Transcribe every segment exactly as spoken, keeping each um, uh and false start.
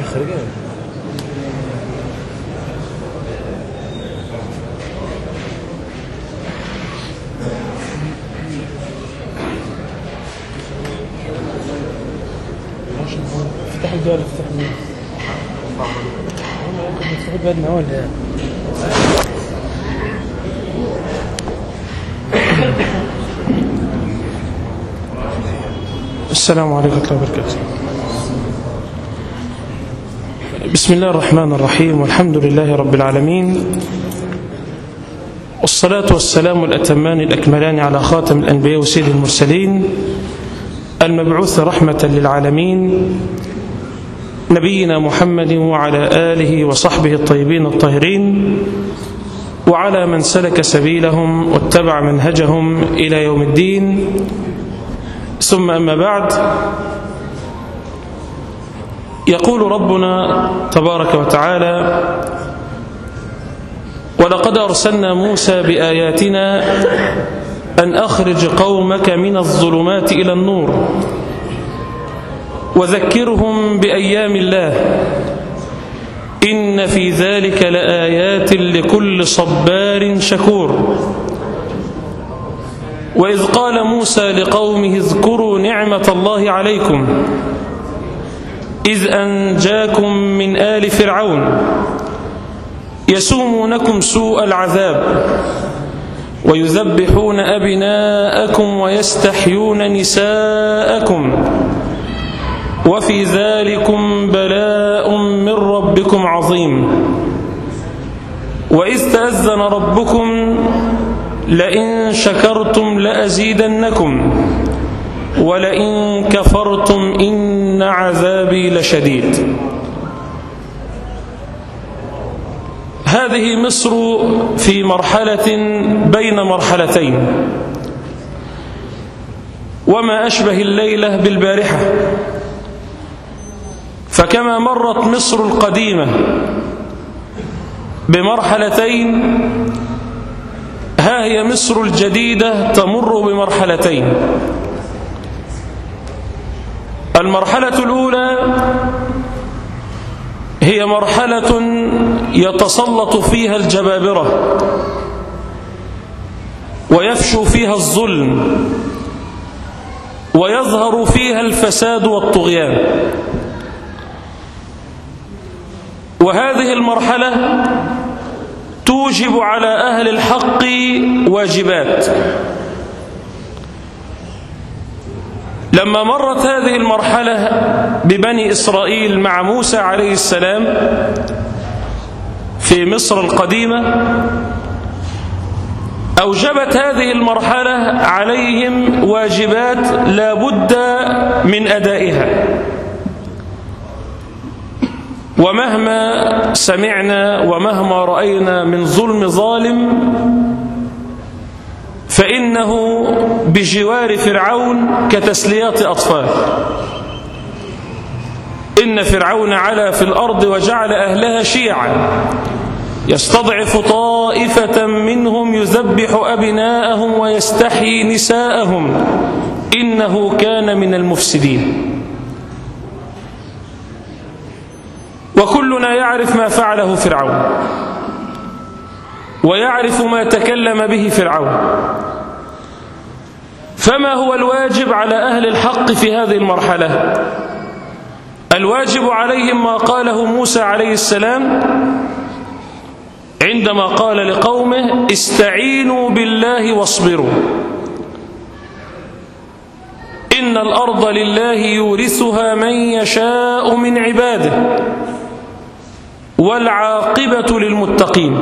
خارجين. افتح الباب افتح الباب. ممكن تفتح الباب من أول يعني. السلام عليكم ورحمة الله وبركاته. بسم الله الرحمن الرحيم، والحمد لله رب العالمين، والصلاة والسلام الأتمان الأكملان على خاتم الأنبياء وسيد المرسلين المبعوث رحمة للعالمين، نبينا محمد وعلى آله وصحبه الطيبين الطاهرين، وعلى من سلك سبيلهم واتبع منهجهم إلى يوم الدين. ثم أما بعد، يقول ربنا تبارك وتعالى: ولقد أرسلنا موسى بآياتنا أن أخرج قومك من الظلمات إلى النور وذكرهم بأيام الله إن في ذلك لآيات لكل صبار شكور. وإذ قال موسى لقومه اذكروا نعمة الله عليكم إذ أنجاكم من آل فرعون يسومونكم سوء العذاب ويذبحون أبناءكم ويستحيون نساءكم وفي ذلكم بلاء من ربكم عظيم. وإذ تأذن ربكم لئن شكرتم لأزيدنكم ولئن كفرتم إن عذابي لشديد. هذه مصر في مرحلة بين مرحلتين، وما أشبه الليلة بالبارحة. فكما مرت مصر القديمة بمرحلتين، ها هي مصر الجديدة تمر بمرحلتين. المرحلة الأولى هي مرحلة يتسلط فيها الجبابرة ويفشو فيها الظلم ويظهر فيها الفساد والطغيان. وهذه المرحلة توجب على أهل الحق واجبات. لما مرت هذه المرحلة ببني إسرائيل مع موسى عليه السلام في مصر القديمة، أوجبت هذه المرحلة عليهم واجبات لا بد من أدائها. ومهما سمعنا ومهما رأينا من ظلم ظالم فإنه بجوار فرعون كتسليات أطفال. إن فرعون علا في الأرض وجعل أهلها شيعا يستضعف طائفة منهم يذبح أبناءهم ويستحيي نساءهم إنه كان من المفسدين. وكلنا يعرف ما فعله فرعون ويعرف ما تكلم به فرعون. فما هو الواجب على أهل الحق في هذه المرحلة؟ الواجب عليهم ما قاله موسى عليه السلام عندما قال لقومه استعينوا بالله واصبروا إن الأرض لله يورثها من يشاء من عباده والعاقبة للمتقين.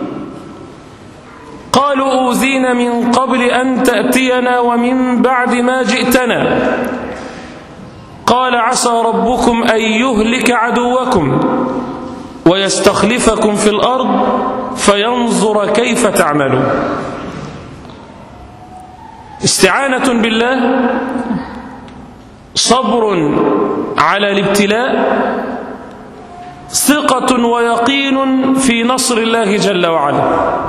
قالوا أوذينا من قبل أن تأتينا ومن بعد ما جئتنا قال عسى ربكم أن يهلك عدوكم ويستخلفكم في الأرض فينظر كيف تعملون. استعانة بالله، صبر على الابتلاء، ثقة ويقين في نصر الله جل وعلا.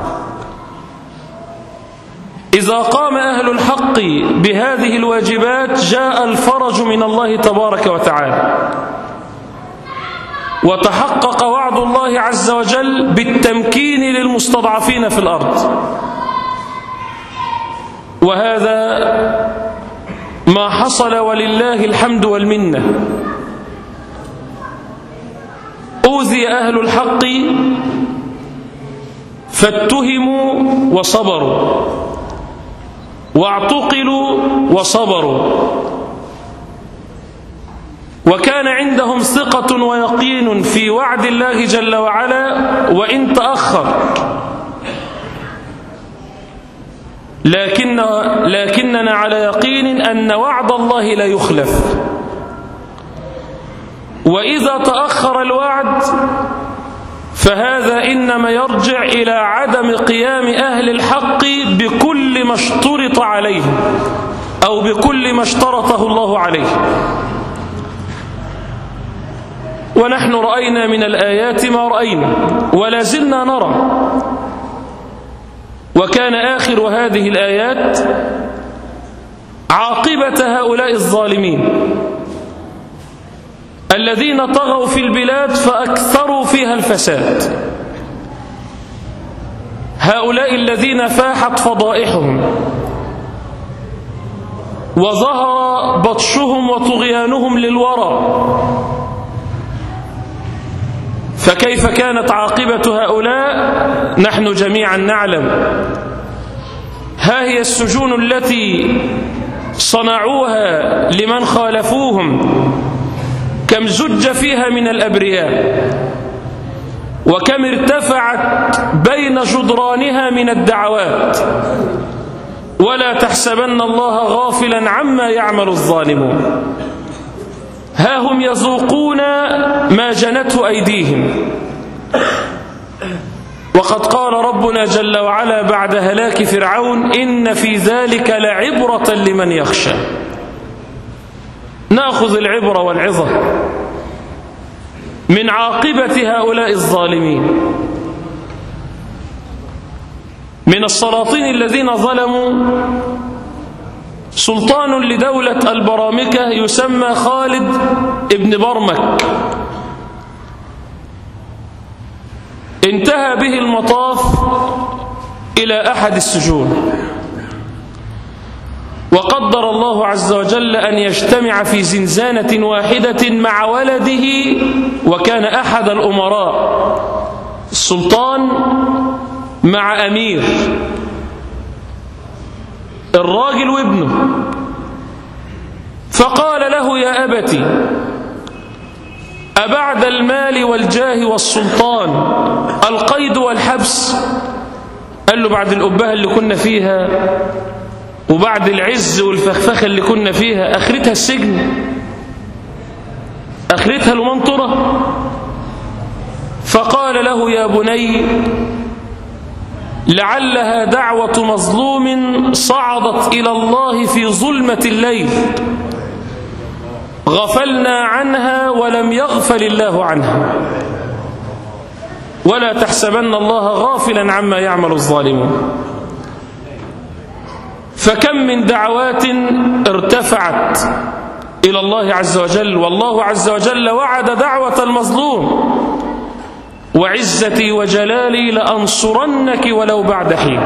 إذا قام أهل الحق بهذه الواجبات جاء الفرج من الله تبارك وتعالى. وتحقق وعد الله عز وجل بالتمكين للمستضعفين في الأرض. وهذا ما حصل ولله الحمد والمنة. أوذي أهل الحق فاتهموا وصبروا، واعتقلوا وصبروا، وكان عندهم ثقة ويقين في وعد الله جل وعلا وإن تأخر، لكن لكننا على يقين أن وعد الله لا يخلف. وإذا تأخر الوعد فهذا إنما يرجع إلى عدم قيام أهل الحق بكل ما اشترط عليه أو بكل ما اشترطه الله عليه. ونحن رأينا من الآيات ما رأينا ولا زلنا نرى. وكان آخر هذه الآيات عاقبة هؤلاء الظالمين الذين طغوا في البلاد فأكثروا فيها الفساد، هؤلاء الذين فاحت فضائحهم وظهر بطشهم وطغيانهم للورى. فكيف كانت عاقبة هؤلاء؟ نحن جميعا نعلم. ها هي السجون التي صنعوها لمن خالفوهم، كم زج فيها من الأبرياء، وكم ارتفعت بين جدرانها من الدعوات. ولا تحسبن الله غافلا عما يعمل الظالمون، ها هم يذوقون ما جنته أيديهم. وقد قال ربنا جل وعلا بعد هلاك فرعون: إن في ذلك لعبرة لمن يخشى. نأخذ العبرة والعظة من عاقبة هؤلاء الظالمين. من السلاطين الذين ظلموا سلطان لدولة البرامكة يسمى خالد ابن برمك، انتهى به المطاف إلى أحد السجون، وقدر الله عز وجل أن يجتمع في زنزانة واحدة مع ولده، وكان أحد الأمراء، السلطان مع أمير، الراجل وابنه. فقال له: يا أبتي، أبعد المال والجاه والسلطان القيد والحبس؟ قال له: بعد الأبهة اللي كنا فيها وبعد العز والفخفخة اللي كنا فيها آخرتها السجن، آخرتها المنطرة. فقال له: يا بني، لعلها دعوة مظلوم صعدت إلى الله في ظلمة الليل، غفلنا عنها ولم يغفل الله عنها، ولا تحسبن الله غافلا عما يعمل الظالمون. فكم من دعوات ارتفعت إلى الله عز وجل، والله عز وجل وعد دعوة المظلوم: وعزتي وجلالي لأنصرنك ولو بعد حين.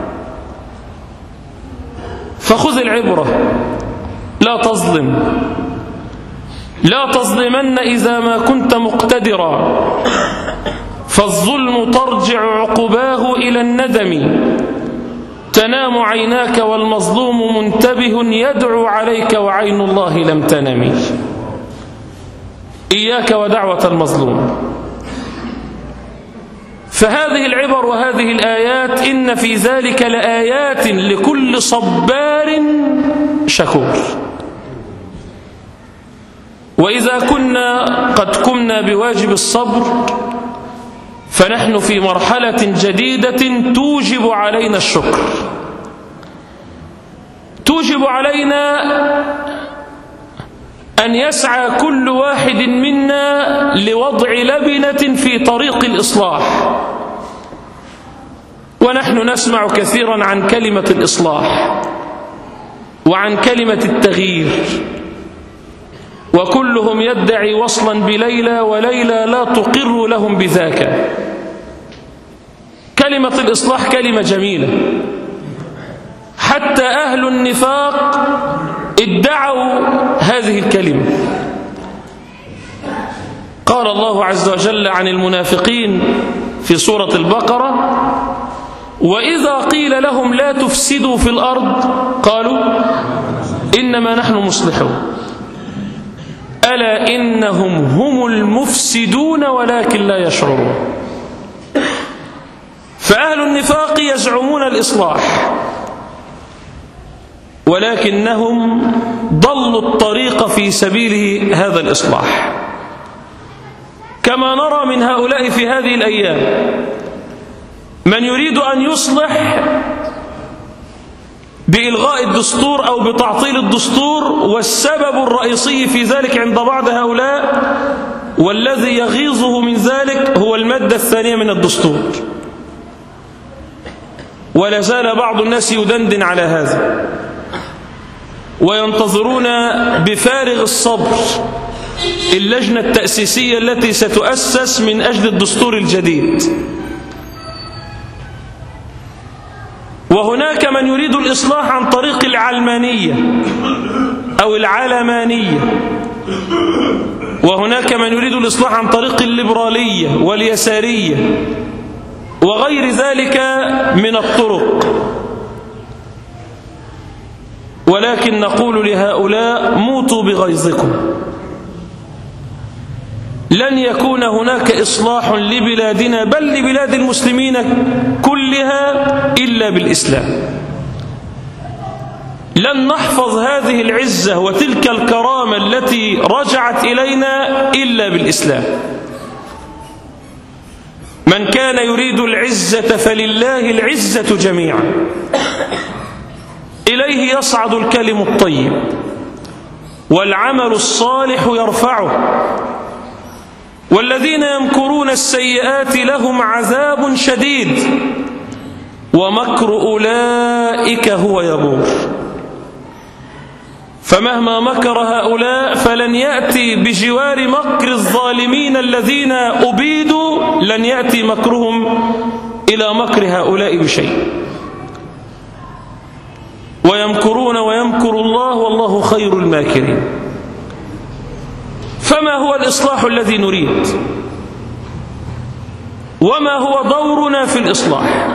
فخذ العبرة، لا تظلم، لا تظلمن إذا ما كنت مقتدرا، فالظلم ترجع عقباه إلى الندم، تنام عيناك والمظلوم منتبه يدعو عليك وعين الله لم تنم. إياك ودعوة المظلوم. فهذه العبر وهذه الآيات إن في ذلك لآيات لكل صبار شكور. وإذا كنا قد قمنا بواجب الصبر فنحن في مرحلة جديدة توجب علينا الشكر، توجب علينا أن يسعى كل واحد منا لوضع لبنة في طريق الإصلاح. ونحن نسمع كثيرا عن كلمة الإصلاح وعن كلمة التغيير، وكلهم يدعي وصلا بليلى وليلى لا تقر لهم بذاك. كلمة الإصلاح كلمة جميلة، حتى أهل النفاق ادعوا هذه الكلمة. قال الله عز وجل عن المنافقين في سورة البقرة: وإذا قيل لهم لا تفسدوا في الأرض قالوا إنما نحن مصلحون ألا إنهم هم المفسدون ولكن لا يشعرون. فأهل النفاق يزعمون الإصلاح ولكنهم ضلوا الطريق في سبيل هذا الإصلاح، كما نرى من هؤلاء في هذه الأيام من يريد أن يصلح بإلغاء الدستور أو بتعطيل الدستور، والسبب الرئيسي في ذلك عند بعض هؤلاء والذي يغيظه من ذلك هو المادة الثانية من الدستور. ولا زال بعض الناس يدندن على هذا وينتظرون بفارغ الصبر اللجنة التأسيسية التي ستؤسس من أجل الدستور الجديد. وهناك من يريد الإصلاح عن طريق العلمانية أو العلمانية، وهناك من يريد الإصلاح عن طريق الليبرالية واليسارية وغير ذلك من الطرق. ولكن نقول لهؤلاء: موتوا بغيظكم، لن يكون هناك إصلاح لبلادنا بل لبلاد المسلمين كلها إلا بالإسلام. لن نحفظ هذه العزة وتلك الكرامة التي رجعت إلينا إلا بالإسلام. من كان يريد العزة فلله العزة جميعا، إليه يصعد الكلم الطيب والعمل الصالح يرفعه، والذين يمكرون السيئات لهم عذاب شديد ومكر أولئك هو يبور. فمهما مكر هؤلاء فلن يأتي بجوار مكر الظالمين الذين أبيدوا، لن يأتي مكرهم إلى مكر هؤلاء بشيء. ويمكرون ويمكر الله والله خير الماكرين. فما هو الإصلاح الذي نريد؟ وما هو دورنا في الإصلاح؟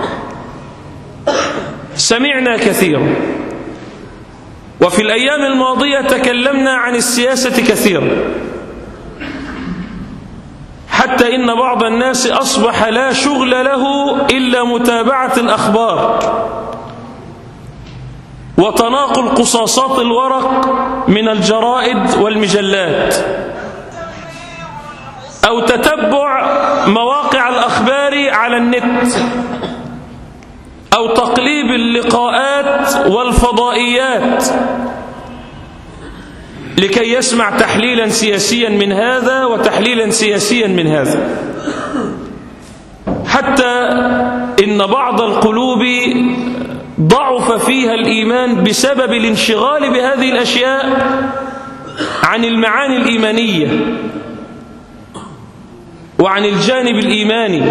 سمعنا كثيرا، وفي الأيام الماضية تكلمنا عن السياسة كثيرا، حتى إن بعض الناس أصبح لا شغل له إلا متابعة الأخبار وتناقل قصاصات الورق من الجرائد والمجلات، أو تتبع مواقع الأخبار على النت، أو تقليب اللقاءات والفضائيات لكي يسمع تحليلا سياسيا من هذا وتحليلا سياسيا من هذا، حتى إن بعض القلوب ضعف فيها الإيمان بسبب الانشغال بهذه الأشياء عن المعاني الإيمانية وعن الجانب الإيماني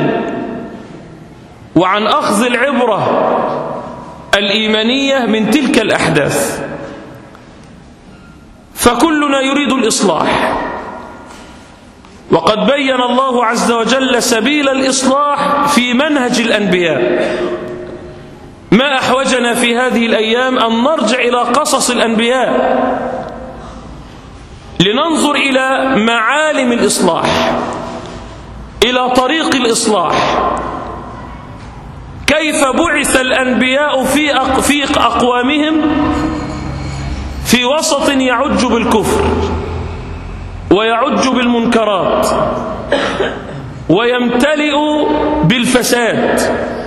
وعن أخذ العبرة الإيمانية من تلك الأحداث. فكلنا يريد الإصلاح، وقد بين الله عز وجل سبيل الإصلاح في منهج الأنبياء. ما أحوجنا في هذه الأيام أن نرجع إلى قصص الأنبياء لننظر إلى معالم الإصلاح، إلى طريق الإصلاح، كيف بعث الأنبياء في في أقوامهم في وسط يعج بالكفر ويعج بالمنكرات ويمتلئ بالفساد،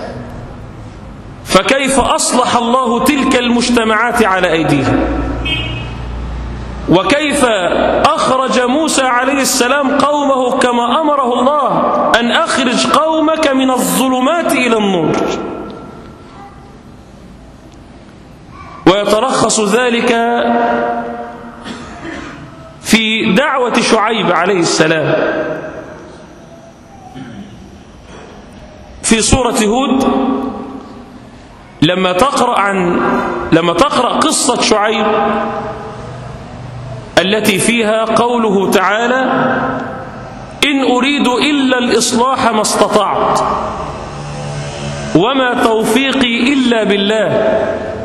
فكيف أصلح الله تلك المجتمعات على أيديهم، وكيف أخرج موسى عليه السلام قومه كما أمره الله أن أخرج قومك من الظلمات إلى النور. ويترخص ذلك في دعوة شعيب عليه السلام في سورة هود، لما تقرأ عن لما تقرأ قصة شعيب التي فيها قوله تعالى: إن أريد إلا الإصلاح ما استطعت وما توفيقي إلا بالله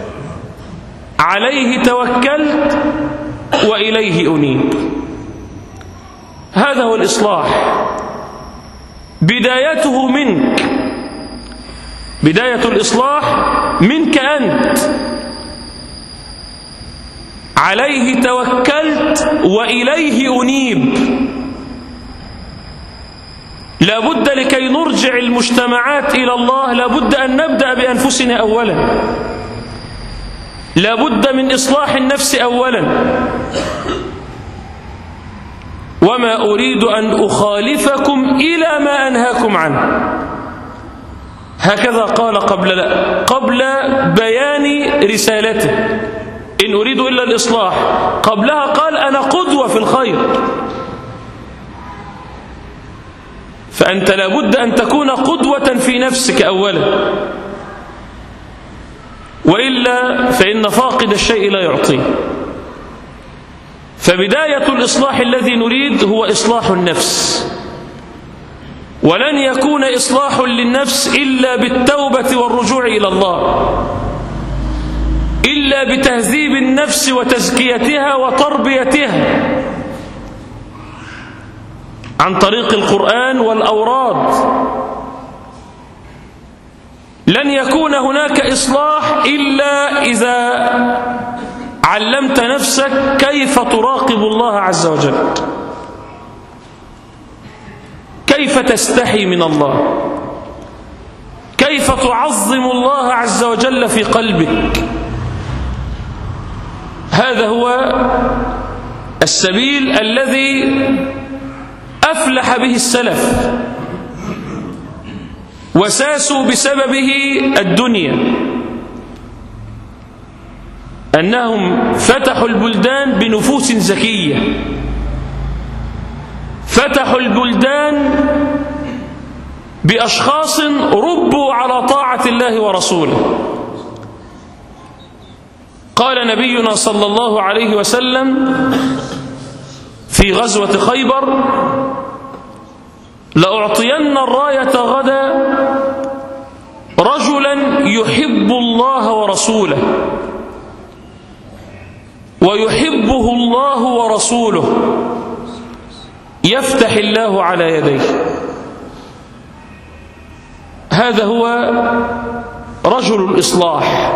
عليه توكلت وإليه أنيب. هذا هو الإصلاح، بدايته منك، بداية الإصلاح منك أنت. عليه توكلت وإليه أنيب. لا بد لكي نرجع المجتمعات إلى الله، لا بد أن نبدأ بأنفسنا أولا، لا بد من إصلاح النفس أولا. وما أريد أن أخالفكم إلى ما أنهاكم عنه. هكذا قال قبل قبل بيان رسالته: إن أريد إلا الإصلاح. قبلها قال: أنا قدوة في الخير. فأنت لا بد أن تكون قدوة في نفسك أولا، وإلا فإن فاقد الشيء لا يعطيه. فبداية الإصلاح الذي نريد هو إصلاح النفس، ولن يكون إصلاح للنفس إلا بالتوبة والرجوع إلى الله، إلا بتهذيب النفس وتزكيتها وتربيتها عن طريق القرآن والأوراد. لن يكون هناك إصلاح إلا إذا علمت نفسك كيف تراقب الله عز وجل، كيف تستحي من الله، كيف تعظم الله عز وجل في قلبك. هذا هو السبيل الذي أفلح به السلف وساسوا بسببه الدنيا، أنهم فتحوا البلدان بنفوس زكية، فتحوا البلدان بأشخاص ربوا على طاعة الله ورسوله. قال نبينا صلى الله عليه وسلم في غزوة خيبر: لأعطين الراية غدا رجلا يحب الله ورسوله ويحبه الله ورسوله يفتح الله على يديه. هذا هو رجل الإصلاح،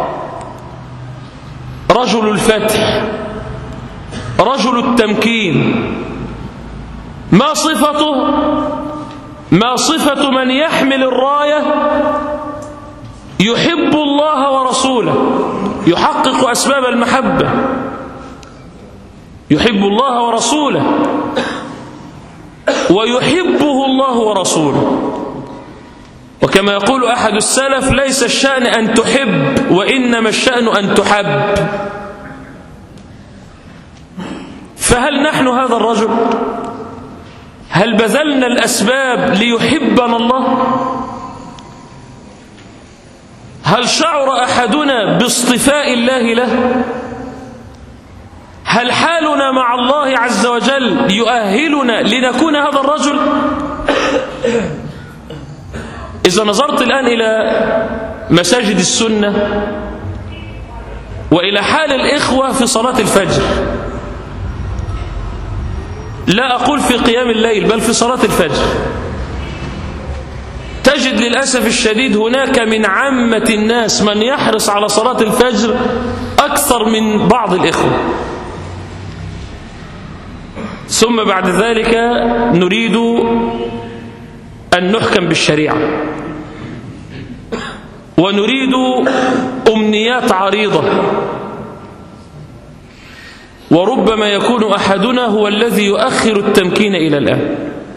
رجل الفتح، رجل التمكين. ما صفته؟ ما صفة من يحمل الراية يحب الله ورسوله، يحقق أسباب المحبة، يحب الله ورسوله ويحبه الله ورسوله. وكما يقول أحد السلف: ليس الشأن أن تحب، وإنما الشأن أن تحب. فهل نحن هذا الرجل؟ هل بذلنا الأسباب ليحبنا الله؟ هل شعر أحدنا باصطفاء الله له؟ هل حالنا مع الله عز وجل يؤهلنا لنكون هذا الرجل؟ إذا نظرت الآن إلى مساجد السنة وإلى حال الإخوة في صلاة الفجر، لا أقول في قيام الليل بل في صلاة الفجر، تجد للأسف الشديد هناك من عامة الناس من يحرص على صلاة الفجر أكثر من بعض الإخوة. ثم بعد ذلك نريد أن نحكم بالشريعة، ونريد أمنيات عريضة، وربما يكون أحدنا هو الذي يؤخر التمكين إلى الآن.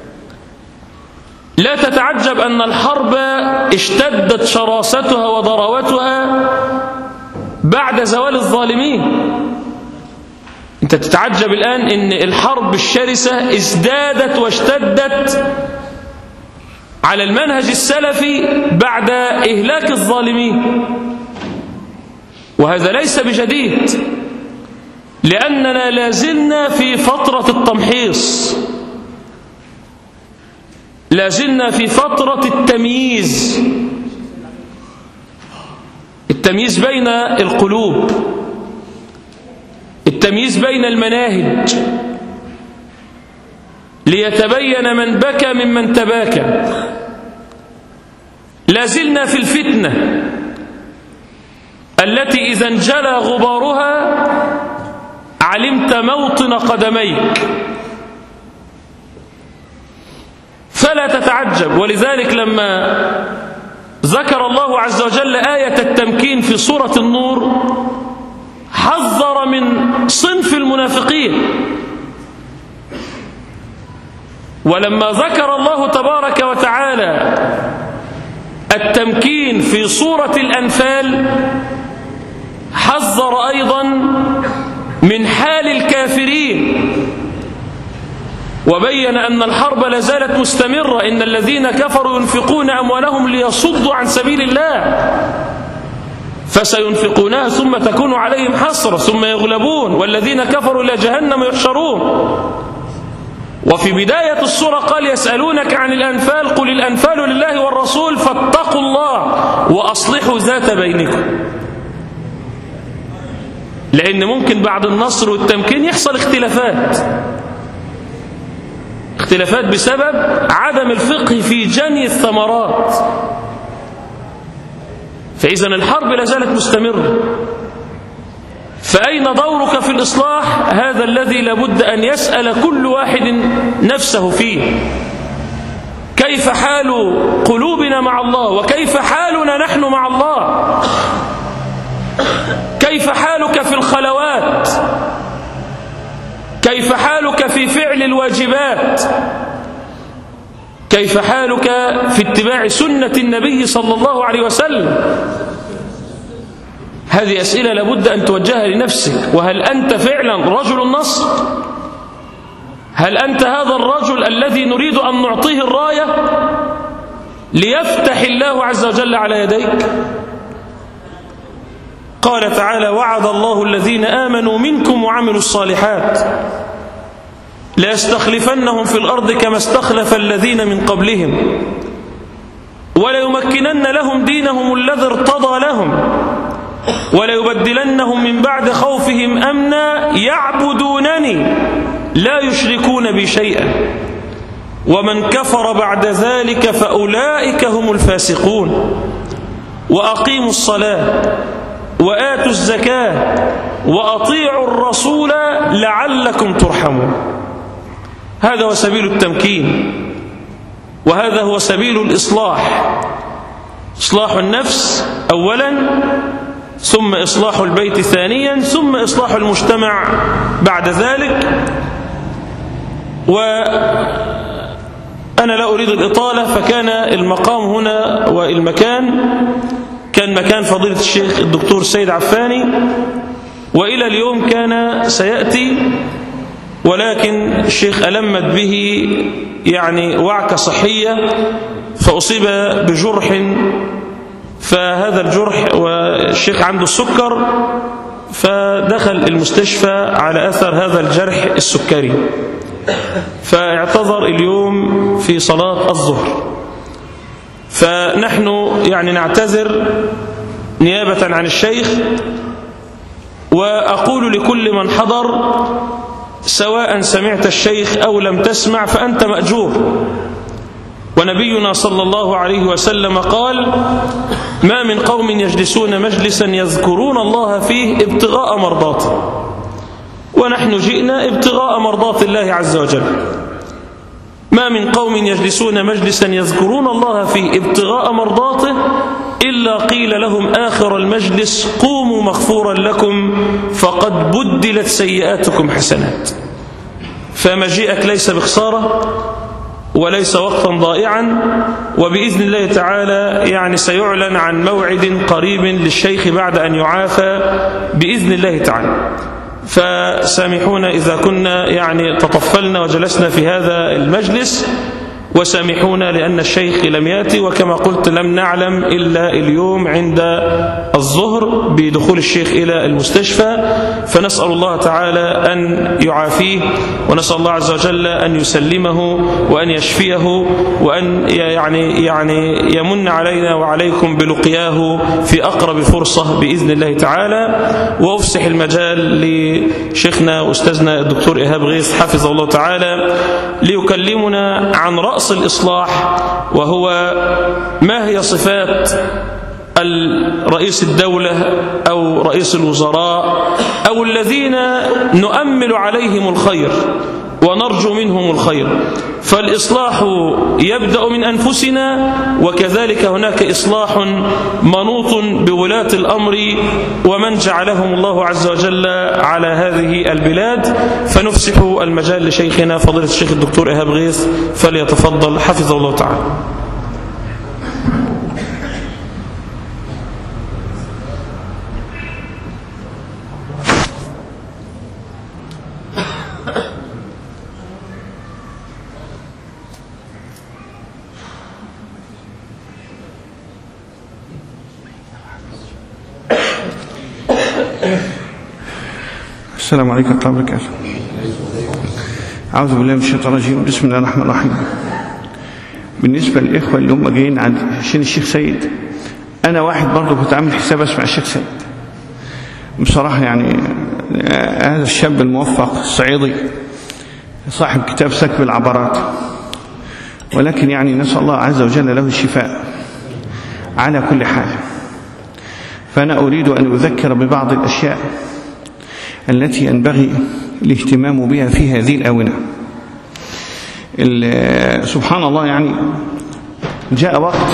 لا تتعجب أن الحرب اشتدت شراستها وضراوتها بعد زوال الظالمين، أنت تتعجب الآن إن الحرب الشرسة ازدادت واشتدت على المنهج السلفي بعد إهلاك الظالمين، وهذا ليس بجديد، لأننا لازلنا في فترة التمحيص، لازلنا في فترة التمييز، التمييز بين القلوب، التمييز بين المناهج، ليتبين من بكى ممن تباكى. لازلنا في الفتنة التي إذا انجلى غبارها علمت موطن قدميك، فلا تتعجب. ولذلك لما ذكر الله عز وجل آية التمكين في سورة النور حذر من صنف المنافقين، ولما ذكر الله تبارك وتعالى التمكين في سورة الأنفال حذر أيضا من حال الكافرين، وبين أن الحرب لازالت مستمرة. إن الذين كفروا ينفقون أموالهم ليصدوا عن سبيل الله فسينفقونها ثم تكون عليهم حسرة ثم يغلبون والذين كفروا إلى جهنم يحشرون. وفي بداية السورة قال يسألونك عن الأنفال قل الأنفال لله والرسول فاتقوا الله وأصلحوا ذات بينكم، لأن ممكن بعد النصر والتمكين يحصل اختلافات اختلافات بسبب عدم الفقه في جني الثمرات. فإذا الحرب لازالت مستمرة، فأين دورك في الإصلاح؟ هذا الذي لابد أن يسأل كل واحد نفسه فيه. كيف حال قلوبنا مع الله؟ وكيف حالنا نحن مع الله؟ كيف حالك في الخلوات؟ كيف حالك في فعل الواجبات؟ كيف حالك في اتباع سنة النبي صلى الله عليه وسلم؟ هذه أسئلة لابد أن توجهها لنفسك. وهل أنت فعلا رجل النصر؟ هل أنت هذا الرجل الذي نريد أن نعطيه الراية ليفتح الله عز وجل على يديك؟ قال تعالى وعد الله الذين آمنوا منكم وعملوا الصالحات ليستخلفنهم في الأرض كما استخلف الذين من قبلهم وليمكنن لهم دينهم الذي ارتضى لهم وليبدلنهم من بعد خوفهم أمنا يعبدونني لا يشركون بي شيئا ومن كفر بعد ذلك فأولئك هم الفاسقون وأقيموا الصلاة وآتوا الزكاة وأطيعوا الرسول لعلكم ترحمون. هذا هو سبيل التمكين، وهذا هو سبيل الإصلاح، إصلاح النفس أولا، ثم إصلاح البيت ثانيا، ثم إصلاح المجتمع بعد ذلك. وأنا لا أريد الإطالة، فكان المقام هنا والمكان كان مكان فضيلة الشيخ الدكتور سيد عفاني، وإلى اليوم كان سيأتي، ولكن الشيخ ألمت به يعني وعكة صحية فأصيب بجرح، فهذا الجرح والشيخ عنده السكر فدخل المستشفى على أثر هذا الجرح السكري، فاعتذر اليوم في صلاة الظهر. فنحن يعني نعتذر نيابة عن الشيخ، وأقول لكل من حضر سواء سمعت الشيخ أو لم تسمع فأنت مأجور. ونبينا صلى الله عليه وسلم قال ما من قوم يجلسون مجلسا يذكرون الله فيه ابتغاء مرضاته، ونحن جئنا ابتغاء مرضات الله عز وجل. ما من قوم يجلسون مجلسا يذكرون الله فيه ابتغاء مرضاته إلا قيل لهم آخر المجلس قوموا مغفورا لكم فقد بدلت سيئاتكم حسنات. فمجيئك ليس بخسارة وليس وقتا ضائعا، وبإذن الله تعالى يعني سيعلن عن موعد قريب للشيخ بعد أن يعافى بإذن الله تعالى. فسامحونا إذا كنا يعني تطفلنا وجلسنا في هذا المجلس، وسامحونا لأن الشيخ لم يأتي، وكما قلت لم نعلم إلا اليوم عند الظهر بدخول الشيخ إلى المستشفى، فنسأل الله تعالى أن يعافيه، ونسأل الله عز وجل أن يسلمه وأن يشفيه، وأن يعني يعني يمن علينا وعليكم بلقياه في أقرب فرصة بإذن الله تعالى. وأفسح المجال لشيخنا وأستاذنا الدكتور إيهاب غيث حفظه الله تعالى ليكلمنا عن رأس الإصلاح، وهو ما هي صفات رئيس الدولة أو رئيس الوزراء أو الذين نؤمل عليهم الخير ونرجو منهم الخير. فالإصلاح يبدأ من أنفسنا، وكذلك هناك إصلاح منوط بولاة الأمر ومن جعلهم الله عز وجل على هذه البلاد. فنفسح المجال لشيخنا فضيلة الشيخ الدكتور إيهاب غيث، فليتفضل حفظه الله تعالى. السلام عليكم ورحمة الله وبركاته. أعوذ بالله من الشيطان الرجيم. بسم الله الرحمن الرحيم. بالنسبة للإخوة اللي هم جايين عشان الشيخ سيد، أنا واحد برضه كنت عامل حساب أسمع الشيخ سيد بصراحة. يعني هذا الشاب الموفق الصعيدي صاحب كتاب سكب العبرات، ولكن يعني نسأل الله عز وجل له الشفاء على كل حال. فأنا أريد أن أذكر ببعض الأشياء التي ينبغي الاهتمام بها في هذه الآونة. سبحان الله، يعني جاء وقت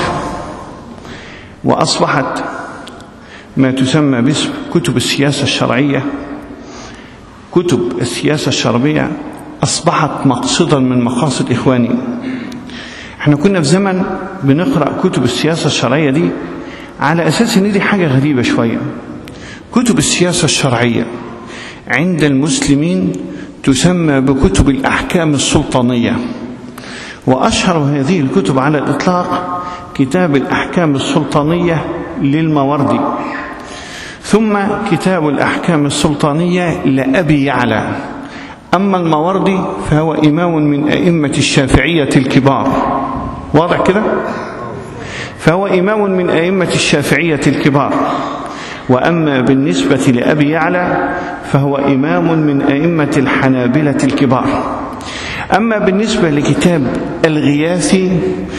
وأصبحت ما تسمى باسم كتب السياسة الشرعية، كتب السياسة الشرعية أصبحت مقصدا من مقاصد إخواني. احنا كنا في زمن بنقرأ كتب السياسة الشرعية دي على أساس ان دي حاجة غريبة شوية. كتب السياسة الشرعية عند المسلمين تسمى بكتب الأحكام السلطانية، وأشهر هذه الكتب على الإطلاق كتاب الأحكام السلطانية للماوردي، ثم كتاب الأحكام السلطانية لأبي يعلى. أما الماوردي فهو إمام من أئمة الشافعية الكبار، واضح كده؟ فهو إمام من أئمة الشافعية الكبار. وأما بالنسبة لأبي يعلى فهو إمام من أئمة الحنابلة الكبار. أما بالنسبة لكتاب الغياثي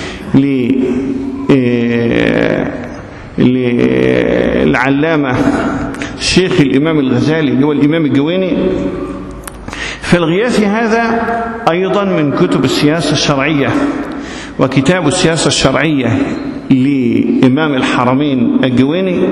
للعلامة الشيخ الإمام الغزالي اللي هو الإمام الجويني، فالغياثي هذا أيضا من كتب السياسة الشرعية. وكتاب السياسة الشرعية لإمام الحرمين الجويني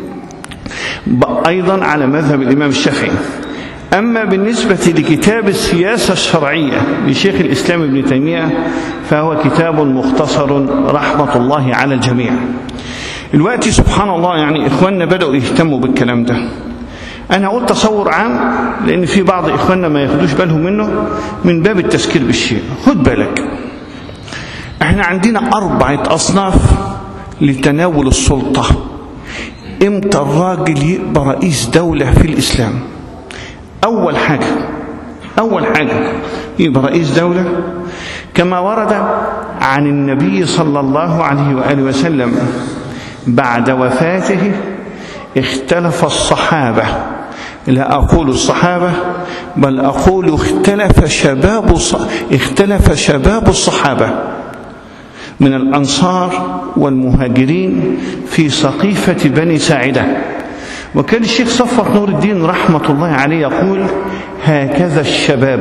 أيضا على مذهب الإمام الشافعي. أما بالنسبة لكتاب السياسة الشرعية لشيخ الإسلام ابن تيمية فهو كتاب مختصر رحمة الله على الجميع. الوقت سبحان الله يعني إخواننا بدأوا يهتموا بالكلام ده. أنا أقول تصور عام لأن في بعض إخواننا ما ياخدوش بالهم منه من باب التذكير بالشيء. خد بالك، احنا عندنا أربعة أصناف لتناول السلطة. امتى الراجل يبقى رئيس دولة في الإسلام؟ أول حاجة أول حاجة يبقى رئيس دولة كما ورد عن النبي صلى الله عليه وآله وسلم بعد وفاته اختلف الصحابة، لا أقول الصحابة بل أقول اختلف شباب اختلف شباب الصحابة من الأنصار والمهاجرين في سقيفة بني ساعدة. وكان الشيخ صفوت نور الدين رحمة الله عليه يقول: هكذا الشباب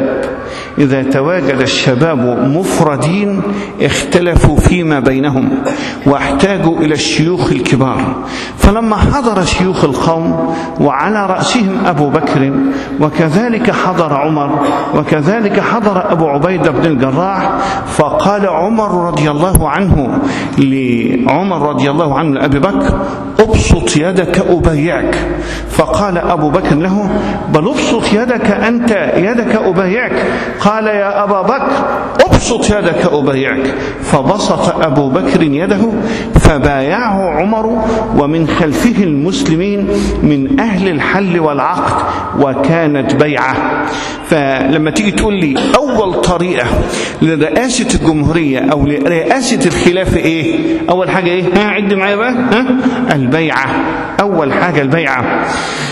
إذا تواجد الشباب مفردين اختلفوا فيما بينهم واحتاجوا إلى الشيوخ الكبار. فلما حضر شيوخ القوم وعلى رأسهم أبو بكر وكذلك حضر عمر وكذلك حضر أبو عبيدة بن الجراح، فقال عمر رضي الله عنه لعمر رضي الله عنه لأبي بكر: ابسط يدك أبايعك. فقال أبو بكر له: بل ابسط يدك أنت، يدك أبايعك. قال: يا أبا بكر ابسط يدك أبايعك. فبسط أبو بكر يده فبايعه عمر ومن خلفه المسلمين من أهل الحل والعقد، وكانت بيعة. فلما تيجي تقول لي أول طريقة لرئاسة الجمهورية أو لرئاسة الخلافة إيه؟ أول حاجة إيه؟ ها عد معايا بقى. ها؟ البيعة. أول حاجة البيعة.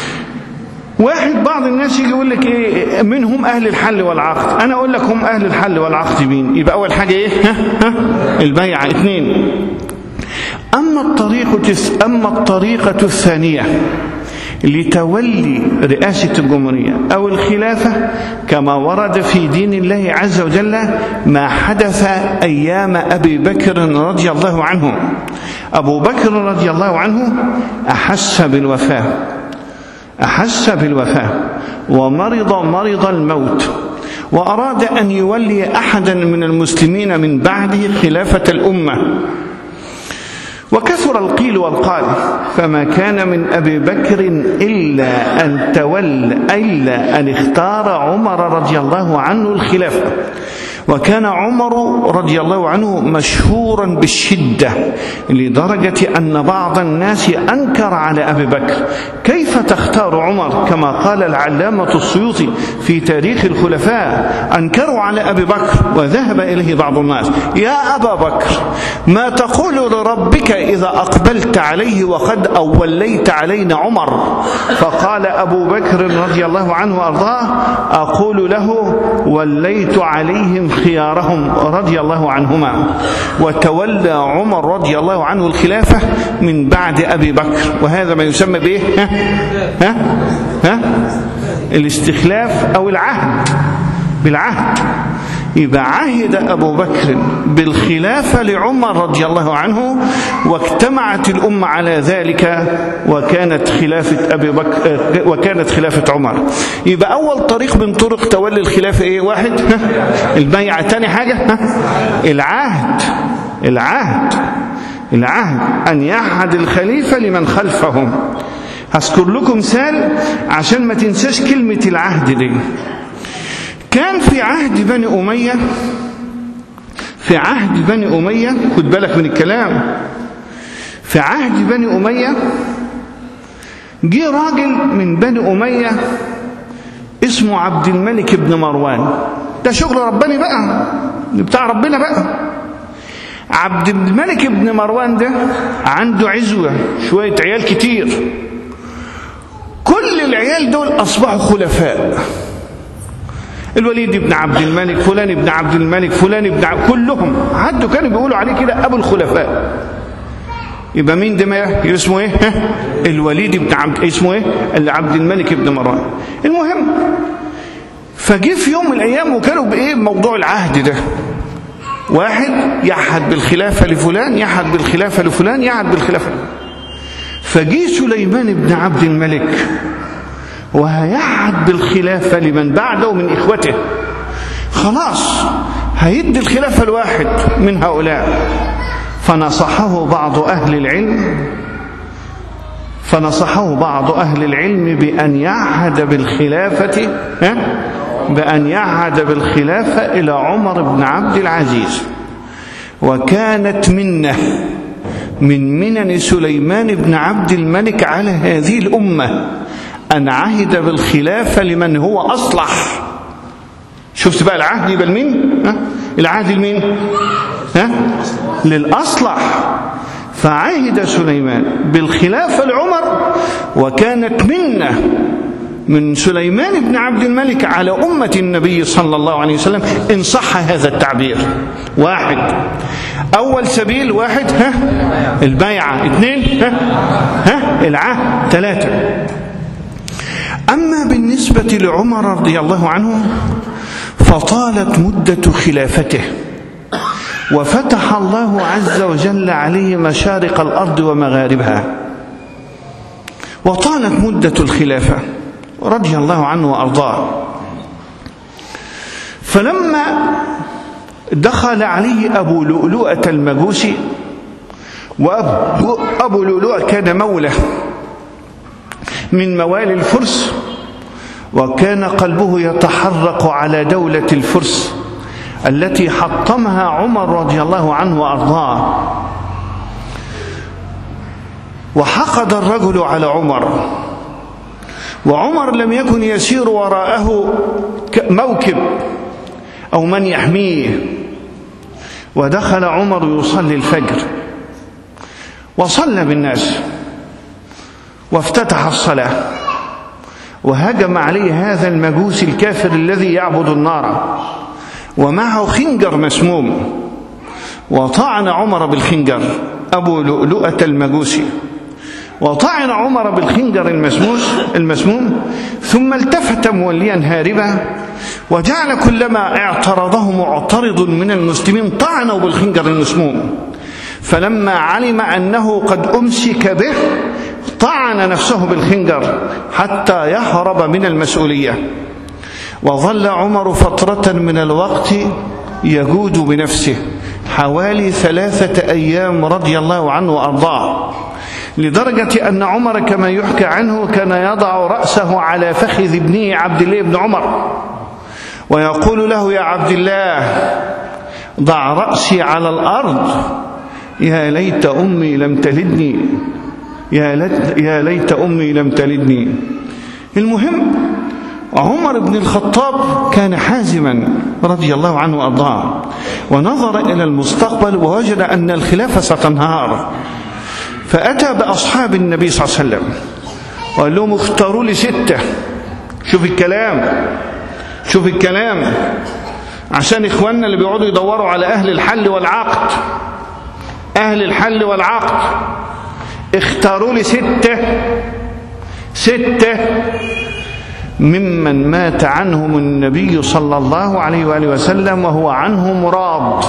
واحد بعض الناس يجي يقول لك ايه منهم اهل الحل والعقد. انا اقول لك هم اهل الحل والعقد مين؟ يبقى اول حاجه ايه؟ ها ها البيعه. اثنين، اما الطريقه اما الطريقه الثانيه لتولي رئاسة الجمهورية أو الخلافة كما ورد في دين الله عز وجل ما حدث أيام أبي بكر رضي الله عنه. أبو بكر رضي الله عنه أحس بالوفاة أحس بالوفاة ومرض مرض الموت، وأراد أن يولي أحدا من المسلمين من بعده خلافة الأمة. وكثر القيل والقال، فما كان من أبي بكر إلا أن تولى إلا أن اختار عمر رضي الله عنه الخلافة. وكان عمر رضي الله عنه مشهورا بالشدة لدرجة أن بعض الناس أنكر على أبي بكر: كيف تختار عمر؟ كما قال العلامة السيوطي في تاريخ الخلفاء: أنكروا على أبي بكر وذهب إليه بعض الناس: يا أبا بكر، ما تقول لربك إذا أقبلت عليه وقد أوليت علينا عمر؟ فقال أبو بكر رضي الله عنه وأرضاه: أقول له: وليت عليهم خيارهم رضي الله عنهما. وتولى عمر رضي الله عنه الخلافة من بعد أبي بكر، وهذا ما يسمى بإيه؟ ها؟ ها؟ ها؟ الاستخلاف أو العهد. بالعهد يبقى عهد أبو بكر بالخلافة لعمر رضي الله عنه، واجتمعت الأمة على ذلك، وكانت خلافة أبي بكر وكانت خلافة عمر. يبقى أول طريق من طرق تولي الخلافة إيه؟ واحد، البيعة. تاني حاجة العهد. العهد العهد أن يعهد الخليفة لمن خلفهم. هذكر لكم مثال عشان ما تنساش كلمة العهد دي. كان في عهد بني أمية في عهد بني أمية خد بالك من الكلام. في عهد بني أمية جه راجل من بني أمية اسمه عبد الملك بن مروان. ده شغل ربنا بقى، بتاع ربنا بقى. عبد الملك بن مروان ده عنده عزوة، شوية عيال كتير. كل العيال دول أصبحوا خلفاء. الوليد بن عبد الملك، فلان ابن عبد الملك، فلان ابن عبد، كلهم عدوا كانوا بيقولوا عليه كده أبو الخلفاء. يبقى مين ده؟ اسمه ايه؟ الوليد بن عبد اسمه ايه؟ عبد الملك بن مروان. المهم، فجه في يوم من الأيام وكانوا بإيه؟ موضوع العهد ده. واحد يعهد بالخلافة لفلان، يعهد بالخلافة لفلان، يعهد بالخلافة. فجه سليمان بن عبد الملك وهيعهد بالخلافة لمن بعده من إخوته. خلاص هيدي الخلافة الواحد من هؤلاء. فنصحه بعض أهل العلم فنصحه بعض أهل العلم بأن يعهد بالخلافة بأن يعهد بالخلافة إلى عمر بن عبد العزيز. وكانت منه من منن سليمان بن عبد الملك على هذه الأمة أن عهد بالخلافة لمن هو أصلح. شفت بقى العهد يبقى لمين؟ ها؟ العهد لمين؟ ها؟ للأصلح. فعهد سليمان بالخلافة لعمر، وكانت منه من سليمان بن عبد الملك على أمة النبي صلى الله عليه وسلم، إن صح هذا التعبير. واحد، أول سبيل واحد ها البيعة. اثنين ها ها العهد. ثلاثة، أما بالنسبة لعمر رضي الله عنه فطالت مدة خلافته، وفتح الله عز وجل عليه مشارق الأرض ومغاربها، وطالت مدة الخلافة رضي الله عنه وأرضاه. فلما دخل عليه أبو لؤلؤة المجوسي، وأبو لؤلؤة كان مولى من موالي الفرس، وكان قلبه يتحرق على دولة الفرس التي حطمها عمر رضي الله عنه وأرضاه. وحقد الرجل على عمر، وعمر لم يكن يسير وراءه موكب أو من يحميه. ودخل عمر يصلي الفجر، وصلى بالناس وافتتح الصلاة، وهجم عليه هذا المجوس الكافر الذي يعبد النار ومعه خنجر مسموم، وطعن عمر بالخنجر أبو لؤلؤة المجوسي، وطعن عمر بالخنجر المسموم، ثم التفت موليا هاربا، وجعل كلما اعترضه معترض من المسلمين طعنوا بالخنجر المسموم. فلما علم أنه قد أمسك به طعن نفسه بالخنجر حتى يهرب من المسؤولية. وظل عمر فترة من الوقت يجود بنفسه حوالي ثلاثة أيام رضي الله عنه وأرضاه، لدرجة أن عمر كما يحكى عنه كان يضع رأسه على فخذ ابنه عبد الله بن عمر ويقول له: يا عبد الله ضع رأسي على الأرض، يا ليت أمي لم تلدني، يا ليت, يا ليت أمي لم تلدني. المهم عمر بن الخطاب كان حازما رضي الله عنه وأرضاه، ونظر إلى المستقبل ووجد أن الخلافة ستنهار، فأتى بأصحاب النبي صلى الله عليه وسلم وقال لهم: اختاروا لي ستة. شوف الكلام، شوف الكلام، عشان إخواننا اللي بيقعدوا يدوروا على أهل الحل والعقد، أهل الحل والعقد اختاروا لي ستة ستة ممن مات عنهم النبي صلى الله عليه وآله وسلم وهو عنهم راض.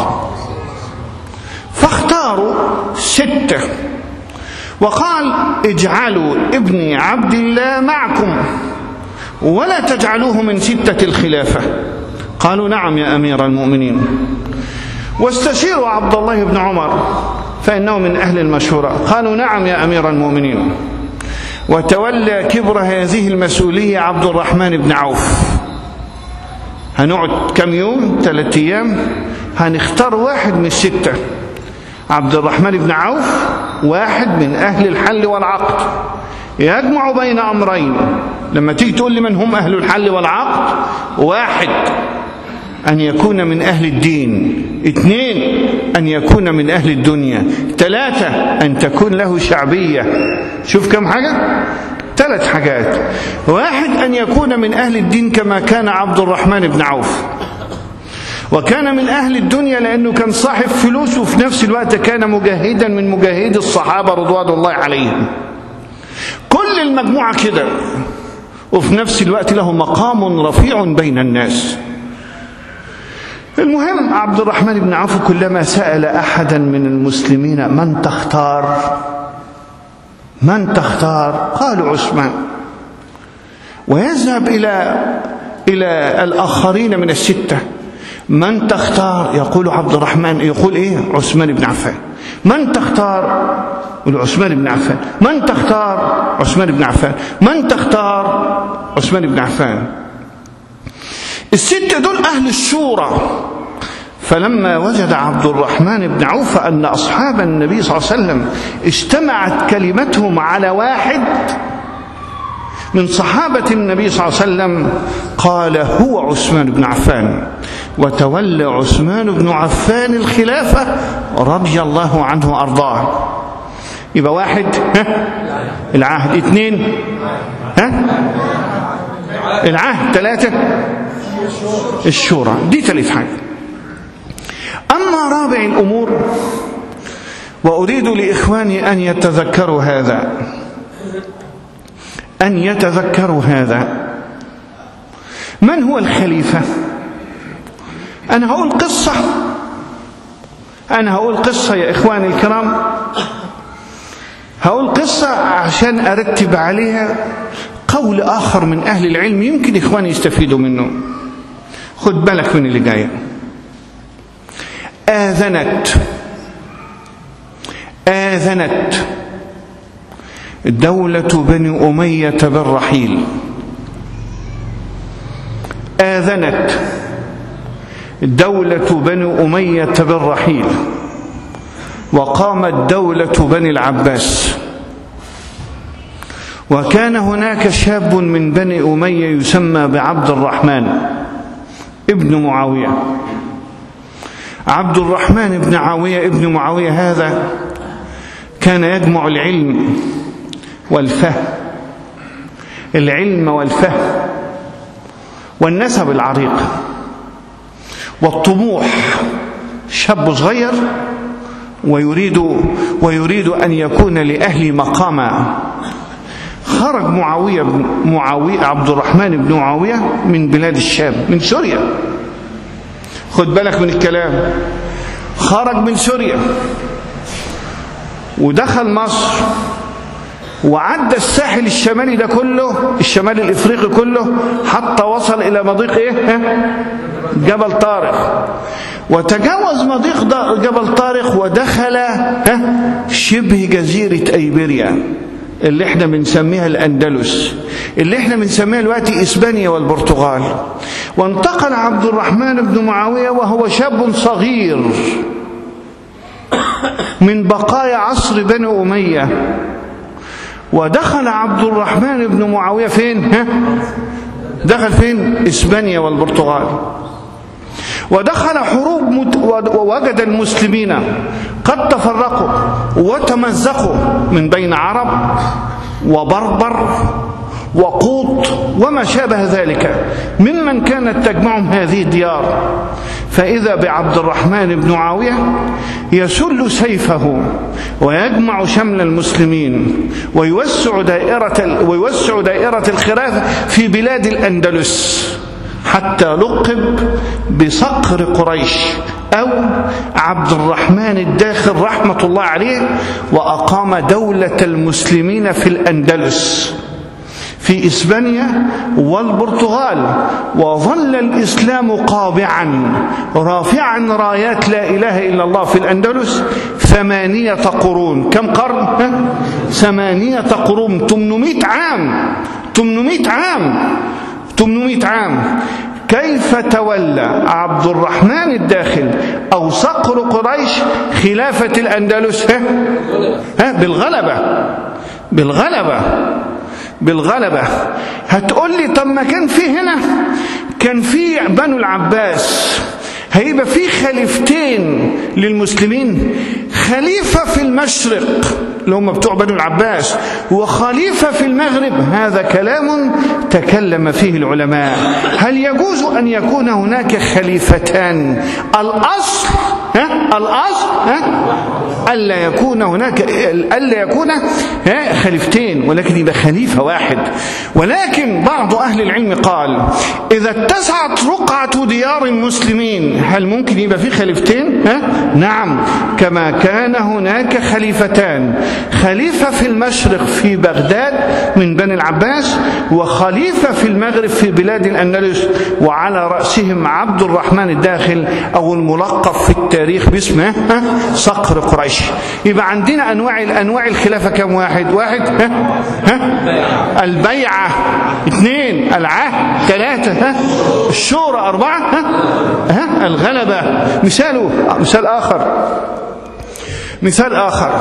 فاختاروا ستة وقال: اجعلوا ابني عبد الله معكم ولا تجعلوه من ستة الخلافة. قالوا: نعم يا أمير المؤمنين. واستشيروا عبد الله بن عمر فإنه من أهل المشورة، قالوا: نعم يا أمير المؤمنين. وتولى كبر هذه المسؤولية عبد الرحمن بن عوف. هنقعد كم يوم؟ ثلاثة أيام، هنختار واحد من الستة. عبد الرحمن بن عوف واحد من أهل الحل والعقد، يجمع بين أمرين. لما تيجي تقول لي من هم أهل الحل والعقد: واحد أن يكون من أهل الدين، اثنين أن يكون من أهل الدنيا، ثلاثة أن تكون له شعبية. شوف كم حاجة؟ ثلاث حاجات. واحد أن يكون من أهل الدين كما كان عبد الرحمن بن عوف، وكان من أهل الدنيا لأنه كان صاحب فلوس، وفي نفس الوقت كان مجاهدا من مجاهد الصحابة رضوان الله عليهم. كل المجموعة كده، وفي نفس الوقت له مقام رفيع بين الناس. المهم عبد الرحمن بن عوف كلما سأل أحدا من المسلمين: من تختار؟ من تختار؟ قالوا: عثمان. ويذهب إلى إلى الآخرين من الستة: من تختار؟ يقول عبد الرحمن، يقول إيه؟ عثمان بن عفان. من تختار؟ يقول عثمان بن عفان. من تختار؟ عثمان بن عفان. من تختار؟ عثمان بن عفان. الستة دول أهل الشورى. فلما وجد عبد الرحمن بن عوف أن أصحاب النبي صلى الله عليه وسلم اجتمعت كلمتهم على واحد من صحابة النبي صلى الله عليه وسلم، قال: هو عثمان بن عفان. وتولى عثمان بن عفان الخلافة رضي الله عنه وأرضاه. يبقى واحد ها العهد، اثنين ها العهد، ثلاثة الشورى. دي ثالث حاجة. أما رابع الأمور، وأريد لإخواني أن يتذكروا هذا، أن يتذكروا هذا. من هو الخليفة؟ أنا هقول قصة أنا هقول قصة يا إخواني الكرام، هقول قصة عشان أرتب عليها قول آخر من أهل العلم يمكن إخواني يستفيدوا منه. خد بالك من اللي جاي. آذنت آذنت دولة بني أمية بالرحيل. آذنت دولة بني أمية بالرحيل، وقامت دولة بني العباس. وكان هناك شاب من بني أمية يسمى بعبد الرحمن ابن معاوية. عبد الرحمن بن معاوية ابن معاوية هذا كان يجمع العلم والفهم، العلم والفهم والنسب العريق والطموح. شاب صغير ويريد ويريد أن يكون لأهل مقاما. خرج معاوية معاوية عبد الرحمن بن معاوية من بلاد الشام، من سوريا. خد بالك من الكلام. خرج من سوريا ودخل مصر وعدى الساحل الشمالي ده كله، الشمال الإفريقي كله، حتى وصل إلى مضيق إيه؟ جبل طارق. وتجاوز مضيق جبل طارق ودخل شبه جزيرة أيبيريا اللي احنا بنسميها الأندلس، اللي احنا بنسميها دلوقتي إسبانيا والبرتغال. وانتقل عبد الرحمن بن معاوية وهو شاب صغير من بقايا عصر بني أمية. ودخل عبد الرحمن بن معاوية فين؟ ها؟ دخل فين؟ إسبانيا والبرتغال. ودخل حروب مت... ووجد المسلمين قد تفرقوا وتمزقوا من بين عرب وبربر وقوط وما شابه ذلك ممن كانت تجمعهم هذه الديار. فإذا بعبد الرحمن بن معاوية يسل سيفه ويجمع شمل المسلمين ويوسع دائرة ويوسع دائرة الخلافة في بلاد الأندلس، حتى لقب بصقر قريش أو عبد الرحمن الداخل رحمة الله عليه. وأقام دولة المسلمين في الأندلس في إسبانيا والبرتغال. وظل الإسلام قابعا رافعا رايات لا إله إلا الله في الأندلس ثمانية قرون. كم قرن؟ ثمانية قرون، ثمانمائة عام ثمانمائة عام ثمانمائة عام. كيف تولى عبد الرحمن الداخل أو صقر قريش خلافة الأندلس؟ ها؟ ها؟ بالغلبة بالغلبة بالغلبة. هتقول لي طب ما كان في هنا، كان في بنو العباس، هيبقى في خليفتين للمسلمين، خليفة في المشرق اللي هم بتوع بنو العباس وخليفة في المغرب. هذا كلام تكلم فيه العلماء. هل يجوز أن يكون هناك خليفتان؟ الأصل ها الأصل ها ألا يكون هناك ألا يكون ها خليفتين، ولكن يبقى خليفة واحد. ولكن بعض أهل العلم قال إذا اتسعت رقعة ديار المسلمين هل ممكن يبقى في خليفتين؟ ها؟ نعم، كما كان هناك خليفتان، خليفة في المشرق في بغداد من بني العباس، وخليفة في المغرب في بلاد الأندلس، وعلى رأسهم عبد الرحمن الداخل أو الملقب في التاريخ باسمه صقر قريش. يبقى عندنا أنواع الأنواع الخلافة كم واحد؟ واحد ها؟ ها؟ البيعة اثنين، العهد ثلاثة، ها؟ الشورى أربعة، ها؟ ها؟ الغلبة. مثاله مثال آخر مثال آخر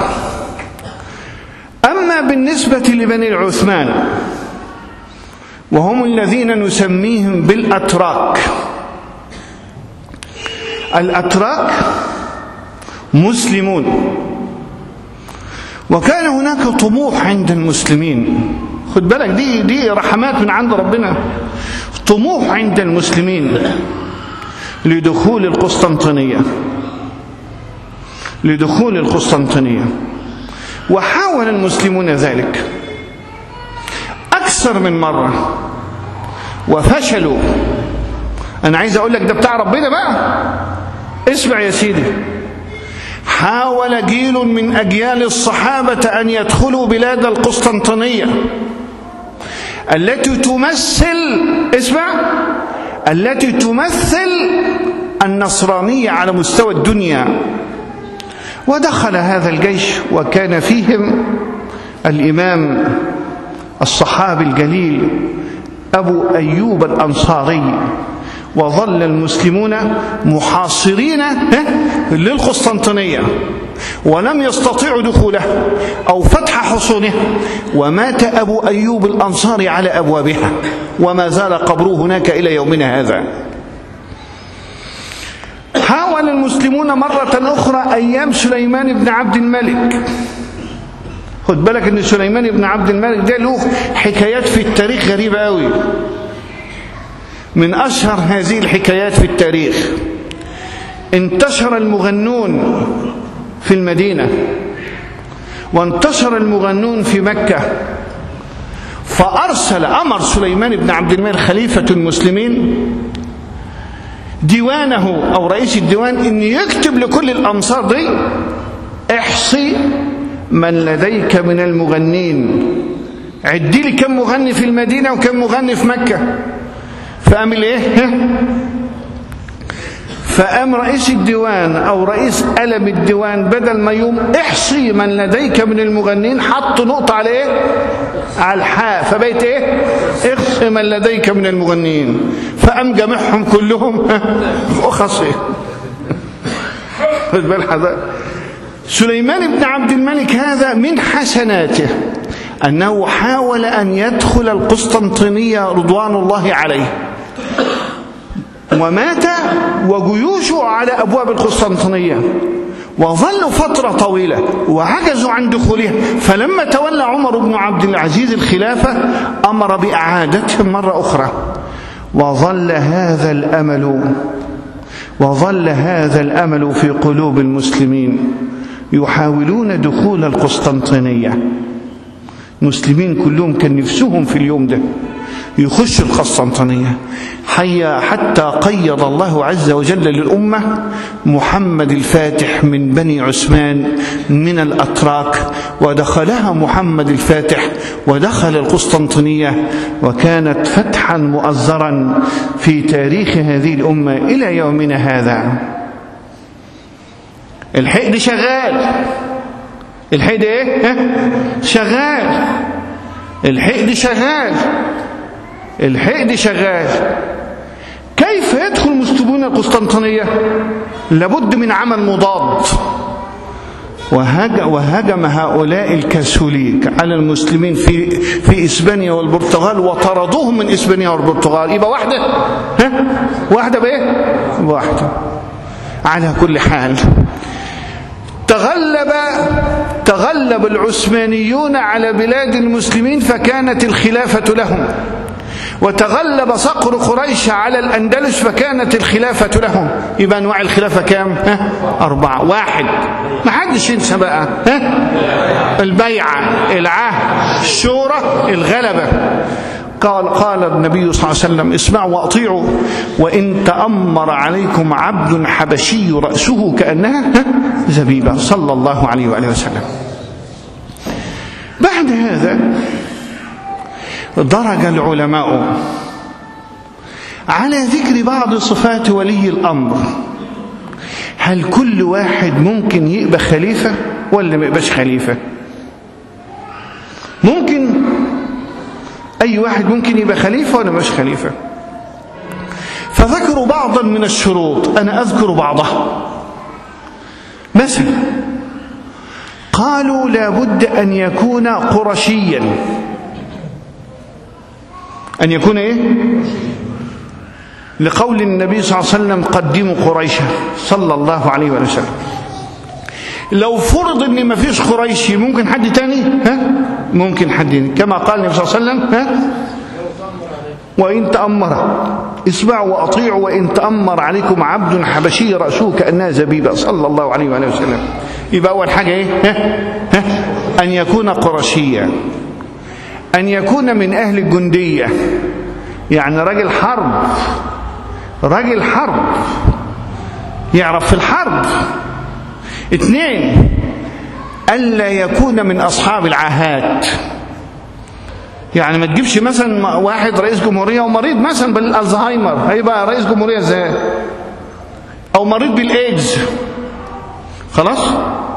أما بالنسبة لبني العثمان وهم الذين نسميهم بالأتراك. الأتراك مسلمون، وكان هناك طموح عند المسلمين. خد بالك، دي دي رحمات من عند ربنا. طموح عند المسلمين لدخول القسطنطينية لدخول القسطنطينية وحاول المسلمون ذلك أكثر من مرة وفشلوا أنا عايز أقول لك ده بتاع ربنا بقى. اسمع يا سيدي، حاول جيل من أجيال الصحابة أن يدخلوا بلاد القسطنطينية التي تمثل، اسمع، التي تمثل النصرانية على مستوى الدنيا. ودخل هذا الجيش وكان فيهم الإمام الصحابي الجليل أبو أيوب الأنصاري. وظل المسلمون محاصرين للقسطنطينية ولم يستطيعوا دخوله أو فتح حصونها، ومات أبو أيوب الأنصاري على أبوابها، وما زال قبره هناك إلى يومنا هذا. حاول المسلمون مرة أخرى أيام سليمان بن عبد الملك. خد بالك أن سليمان بن عبد الملك ده له حكايات في التاريخ غريبة قوي. من أشهر هذه الحكايات في التاريخ، انتشر المغنون في المدينة وانتشر المغنون في مكة، فأرسل أمر سليمان بن عبد الملك خليفة المسلمين ديوانه أو رئيس الديوان إن يكتب لكل الأمصار دي احصي من لديك من المغنين، عدي لي كم مغني في المدينة وكم مغني في مكة. فقام ايه؟ فقام رئيس الديوان او رئيس قلم الديوان بدل ما يوم احصي من لديك من المغنين حط نقطة على ايه؟ على الحاء، فبقيت ايه؟ احصي من لديك من المغنين. فقام جمعهم كلهم وخصي. خد بال حضرتك، سليمان بن عبد الملك هذا من حسناته أنه حاول أن يدخل القسطنطينية رضوان الله عليه، ومات وجيوشه على أبواب القسطنطينية، وظلوا فترة طويلة وعجزوا عن دخولها. فلما تولى عمر بن عبد العزيز الخلافة أمر بإعادتهم مرة أخرى، وظل هذا الأمل وظل هذا الأمل في قلوب المسلمين يحاولون دخول القسطنطينية. المسلمين كلهم كان نفسهم في اليوم ده يخش القسطنطينية، حتى قيض الله عز وجل للأمة محمد الفاتح من بني عثمان من الأتراك، ودخلها محمد الفاتح ودخل القسطنطينية، وكانت فتحا مؤزرا في تاريخ هذه الأمة إلى يومنا هذا. الحقد شغال، الحقد ايه؟ شغال، الحقد شغال، الحقد شغال. كيف يدخل المسلمون القسطنطينية؟ لابد من عمل مضاد. وهجم هؤلاء الكاثوليك على المسلمين في في اسبانيا والبرتغال وطردوهم من اسبانيا والبرتغال. يبقى واحدة، ها؟ واحدة بايه؟ واحدة. على كل حال تغلب تغلب العثمانيون على بلاد المسلمين فكانت الخلافة لهم، وتغلب صقر قريش على الأندلس فكانت الخلافة لهم. يبقى أنواع الخلافة كام؟ ها؟ أربعة. واحد، ما حدش ينسى بقى، ها؟ البيعة، العهد، الشورى، الغلبة. قال قال النبي صلى الله عليه وسلم اسمعوا واطيعوا وإن تأمر عليكم عبد حبشي رأسه كأنها زبيبة، صلى الله عليه وآله وسلم. بعد هذا درج العلماء على ذكر بعض صفات ولي الأمر. هل كل واحد ممكن يبقى خليفة ولا ما يبقاش خليفة؟ ممكن أي واحد ممكن يبقى خليفة ولا مش خليفة؟ فذكروا بعضا من الشروط، أنا أذكر بعضها. مثلا قالوا لابد أن يكون قرشيا. أن يكون إيه؟ لقول النبي صلى الله عليه وسلم قدموا قريشا صلى الله عليه وسلم. لو فرض ان ما فيش قريشي ممكن حد تاني؟ ها؟ ممكن حد تاني، كما قال النبي صلى الله عليه وسلم ها؟ وإن تأمر، اسمعوا وأطيعوا وإن تأمر عليكم عبد حبشي رأسه كأنها زبيبة، صلى الله عليه وآله وسلم. يبقى أول حاجة إيه؟ ها؟ ها؟ أن يكون قرشيا، أن يكون من أهل الجندية، يعني راجل حرب راجل حرب، يعرف في الحرب. اثنين، ألا يكون من أصحاب العاهات. يعني ما تجيبش مثلا واحد رئيس جمهورية ومريض مثلا بالألزهايمر، هيبقى رئيس جمهورية ازاي؟ أو مريض بالإيدز، خلاص؟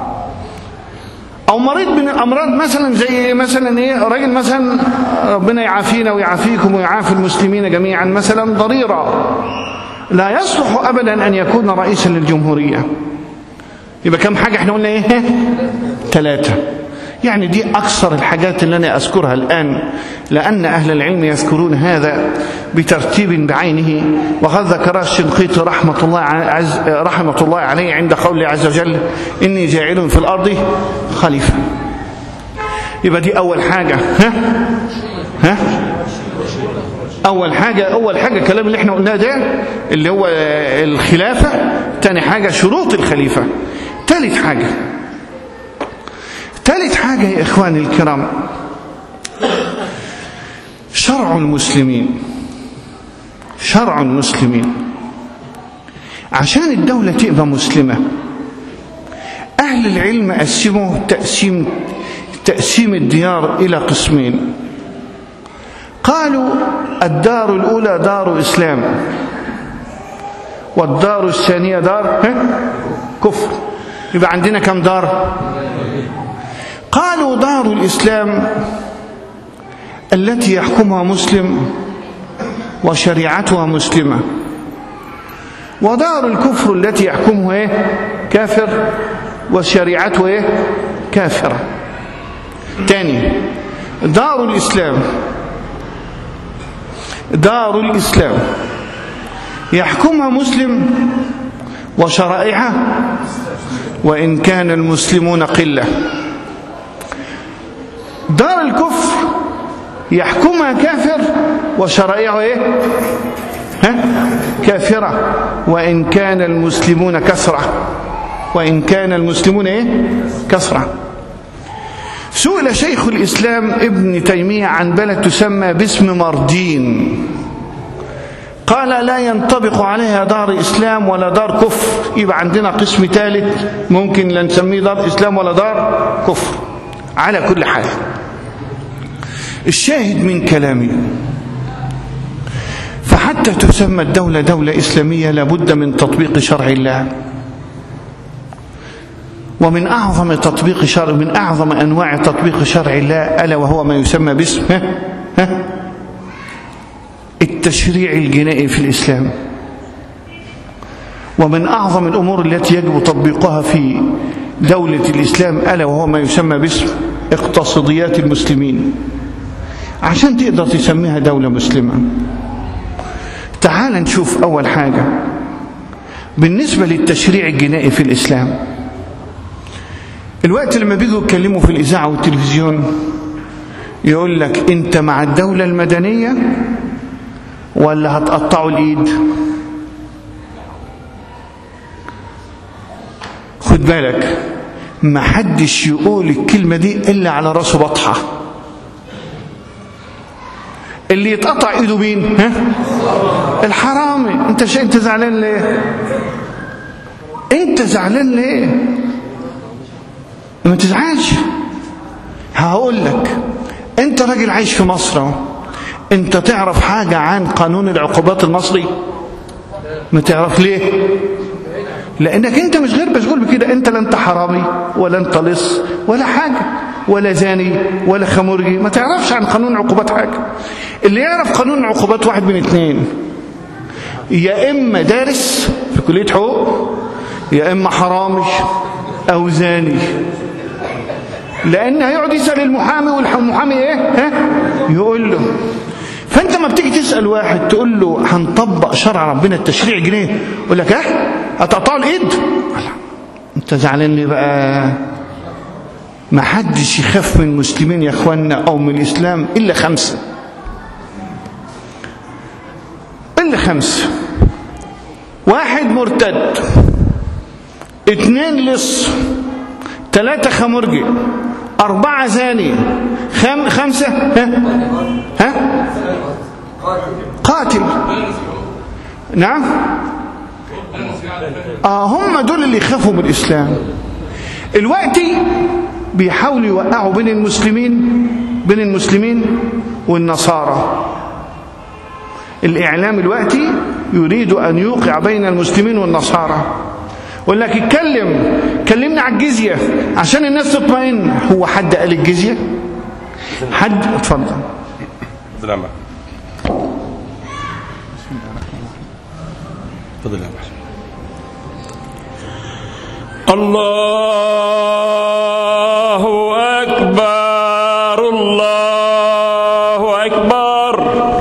أو مريض من الأمراض مثلا زي مثلا إيه، راجل مثلا ربنا يعافينا ويعافيكم ويعافي المسلمين جميعا، مثلا ضريرة، لا يصلح أبدا أن يكون رئيسا للجمهورية. يبقى كم حاجة احنا قلنا ايه؟ ثلاثة. يعني دي أكثر الحاجات اللي أنا أذكرها الآن، لأن أهل العلم يذكرون هذا بترتيب بعينه، وقد ذكر الشنقيطي رحمة الله عز رحمة الله عليه عند قوله عز وجل: إني جاعل في الأرض خليفة. يبقى دي أول حاجة. ها؟ ها؟ أول حاجة أول حاجة الكلام اللي احنا قلناه ده اللي هو الخلافة. تاني حاجة شروط الخليفة. ثالث حاجة ثالث حاجة يا إخواني الكرام، شرع المسلمين. شرع المسلمين عشان الدولة تبقى مسلمة، أهل العلم قسموا تقسيم تقسيم الديار إلى قسمين. قالوا الدار الأولى دار إسلام، والدار الثانية دار كفر. يبقى عندنا كم دار؟ قالوا دار الإسلام التي يحكمها مسلم وشريعتها مسلمة، ودار الكفر التي يحكمها إيه؟ كافر وشريعته إيه؟ كافرة. تاني، دار الإسلام دار الإسلام يحكمها مسلم وشرائعها وإن كان المسلمون قلة. دار الكفر يحكمها كافر وشرائعه إيه؟ ها؟ كافرة وإن كان المسلمون كثرة وإن كان المسلمون إيه؟ كثرة. سئل شيخ الإسلام ابن تيمية عن بلد تسمى باسم مردين، قال لا ينطبق عليها دار إسلام ولا دار كفر. يبقى عندنا قسم ثالث ممكن لا نسميه دار إسلام ولا دار كفر. على كل حال، الشاهد من كلامي، فحتى تسمى الدولة دولة إسلامية لابد من تطبيق شرع الله. ومن أعظم تطبيق شرع من أعظم أنواع تطبيق شرع الله ألا وهو ما يسمى باسم ها ها التشريع الجنائي في الإسلام. ومن أعظم الأمور التي يجب تطبيقها في دولة الإسلام ألا وهو ما يسمى باسم اقتصاديات المسلمين، عشان تقدر تسميها دولة مسلمة. تعال نشوف أول حاجة بالنسبة للتشريع الجنائي في الإسلام. الوقت لما بيجوا يتكلموا في الإذاعة والتلفزيون يقول لك أنت مع الدولة المدنية ولا هتقطعوا الإيد؟ خد بالك، ما حدش يقول الكلمة دي إلا على راسه بطحة. اللي يتقطع إيده مين؟ ها؟ الحرامي. أنت شيء أنت زعلان ليه؟ أنت زعلان ليه؟ ما تزعلش. هقول لك، أنت راجل عايش في مصر، أنت تعرف حاجة عن قانون العقوبات المصري؟ ما تعرف ليه؟ لأنك أنت مش غير مشغول بكده. أنت لا أنت حرامي ولا أنت لص ولا حاجة ولا زاني ولا خمرجي، ما تعرفش عن قانون العقوبات حاجة. اللي يعرف قانون العقوبات واحد من اثنين، يا إما دارس في كلية حقوق يا إما حرامي أو زاني، لأن هيقعد يسأل المحامي والمحامي إيه؟ ها؟ يقول له. فأنت ما بتيجي تسأل واحد تقول له هنطبق شرع ربنا التشريع الجنائي، يقول لك ها؟ هتقطعوا الإيد؟ أنت زعلان ليه بقى؟ ما حدش يخاف من المسلمين يا إخواننا أو من الإسلام إلا خمسة. إلا خمسة. واحد مرتد، اثنين لص، ثلاثة خمرجي، أربعة زاني، خم خمسة ها؟ ها؟ قاتل. نعم. آه هم دول اللي يخافوا من الإسلام. الوقتي بيحاولوا يوقعوا بين المسلمين بين المسلمين والنصارى. الإعلام الوقتي يريد أن يوقع بين المسلمين والنصارى، يقول لك اتكلم كلمنا على الجزية عشان الناس تطمئن. هو حد قال الجزية؟ حد؟ اتفضل. تفضل تفضل يا باشا. الله أكبر الله أكبر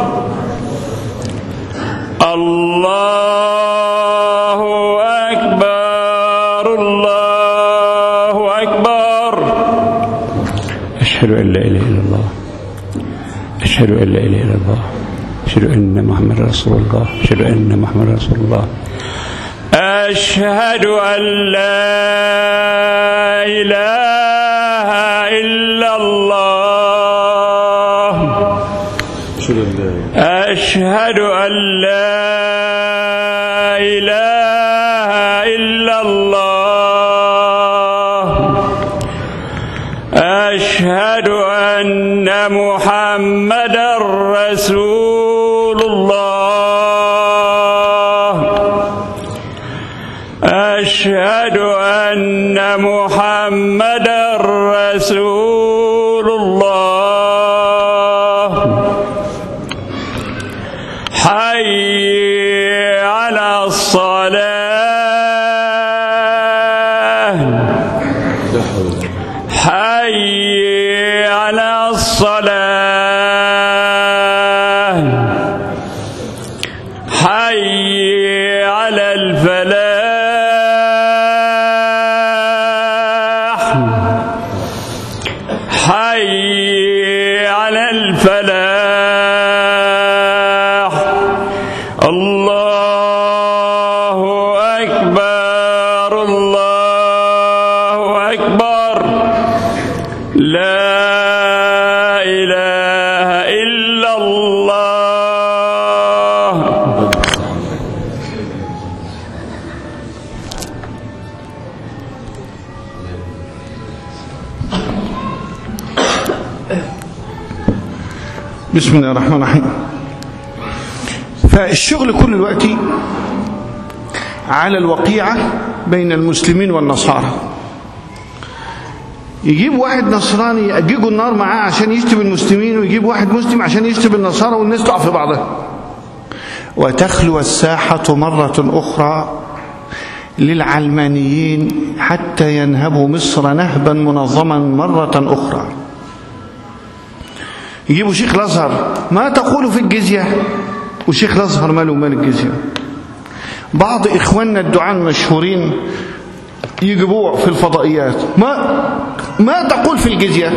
الله أكبر الله أكبر. أشهد أن لا إله إلا الله أشهد أن لا إله إلا الله أشهد أن محمد رسول الله أشهد أن محمد رسول الله أشهد أن لا إله إلا الله أشهد أن لا إله إلا الله أشهد أن محمدا رسول الله أشهد أن محمدا رسول الله حي على الصلاة حي على الصلاة حي على الفلاح حي على الفلاح. الله أكبر الله أكبر لا إله إلا الله. بسم الله الرحمن الرحيم. فالشغل كل الوقت على الوقيعة بين المسلمين والنصارى. يجيب واحد نصراني يأججوا النار معاه عشان يشتم المسلمين، ويجيب واحد مسلم عشان يشتم النصارى، والناس تقع في بعضها. وتخلو الساحة مرة أخرى للعلمانيين حتى ينهبوا مصر نهبا منظما مرة أخرى. يجيبوا شيخ الأزهر، ما تقول في الجزية؟ وشيخ الأزهر ماله مال الجزية؟ بعض إخواننا الدعاة المشهورين يجيبوه في الفضائيات، ما ما تقول في الجزية؟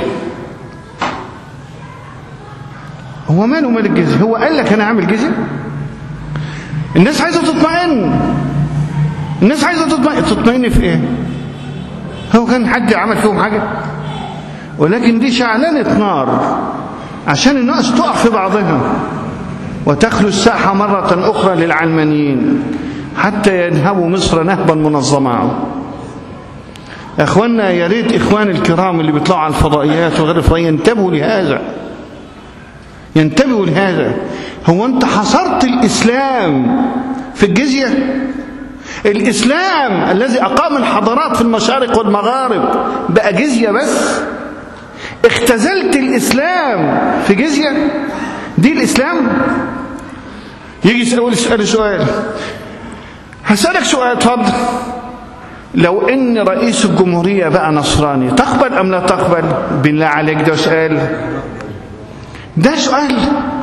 هو ماله مال الجزية؟ هو قال لك أنا عامل جزية؟ الناس عايزة تطمئن، الناس عايزة تطمئن. تطمئن في إيه؟ هو كان حد عمل فيهم حاجة؟ ولكن دي شعلانة نار عشان الناس تقع في بعضها. وتخلو الساحة مرة أخرى للعلمانيين حتى ينهبوا مصر نهبا منظما. أخواننا يا ريت إخوان الكرام اللي بيطلعوا على الفضائيات وغير الفضائيات ينتبهوا لهذا، ينتبهوا لهذا. هو أنت حصرت الإسلام في الجزية؟ الإسلام الذي أقام الحضارات في المشارق والمغارب بقى جزية بس؟ اختزلت الإسلام في جزية؟ دي الإسلام؟ يجي يسأل سؤال سؤال هسألك سؤال، اتفضل. لو ان رئيس الجمهورية بقى نصراني تقبل ام لا تقبل؟ بالله عليك ده سؤال، ده سؤال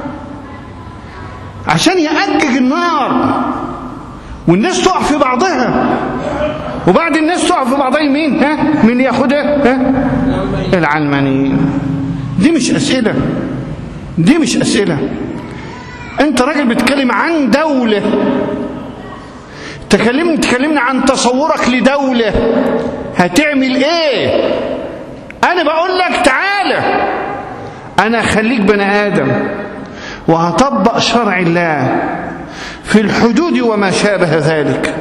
عشان يأجج النار والناس تقع في بعضها، وبعد الناس تقع في بعضها مين؟ ها؟ من ياخدها؟ ها؟ العلمانيين. دي مش أسئلة، دي مش أسئلة. انت راجل بتكلم عن دولة، تكلمني تكلمنا عن تصورك لدولة هتعمل ايه؟ انا بقول لك تعالى انا خليك بني ادم وهطبق شرع الله في الحدود وما شابه ذلك.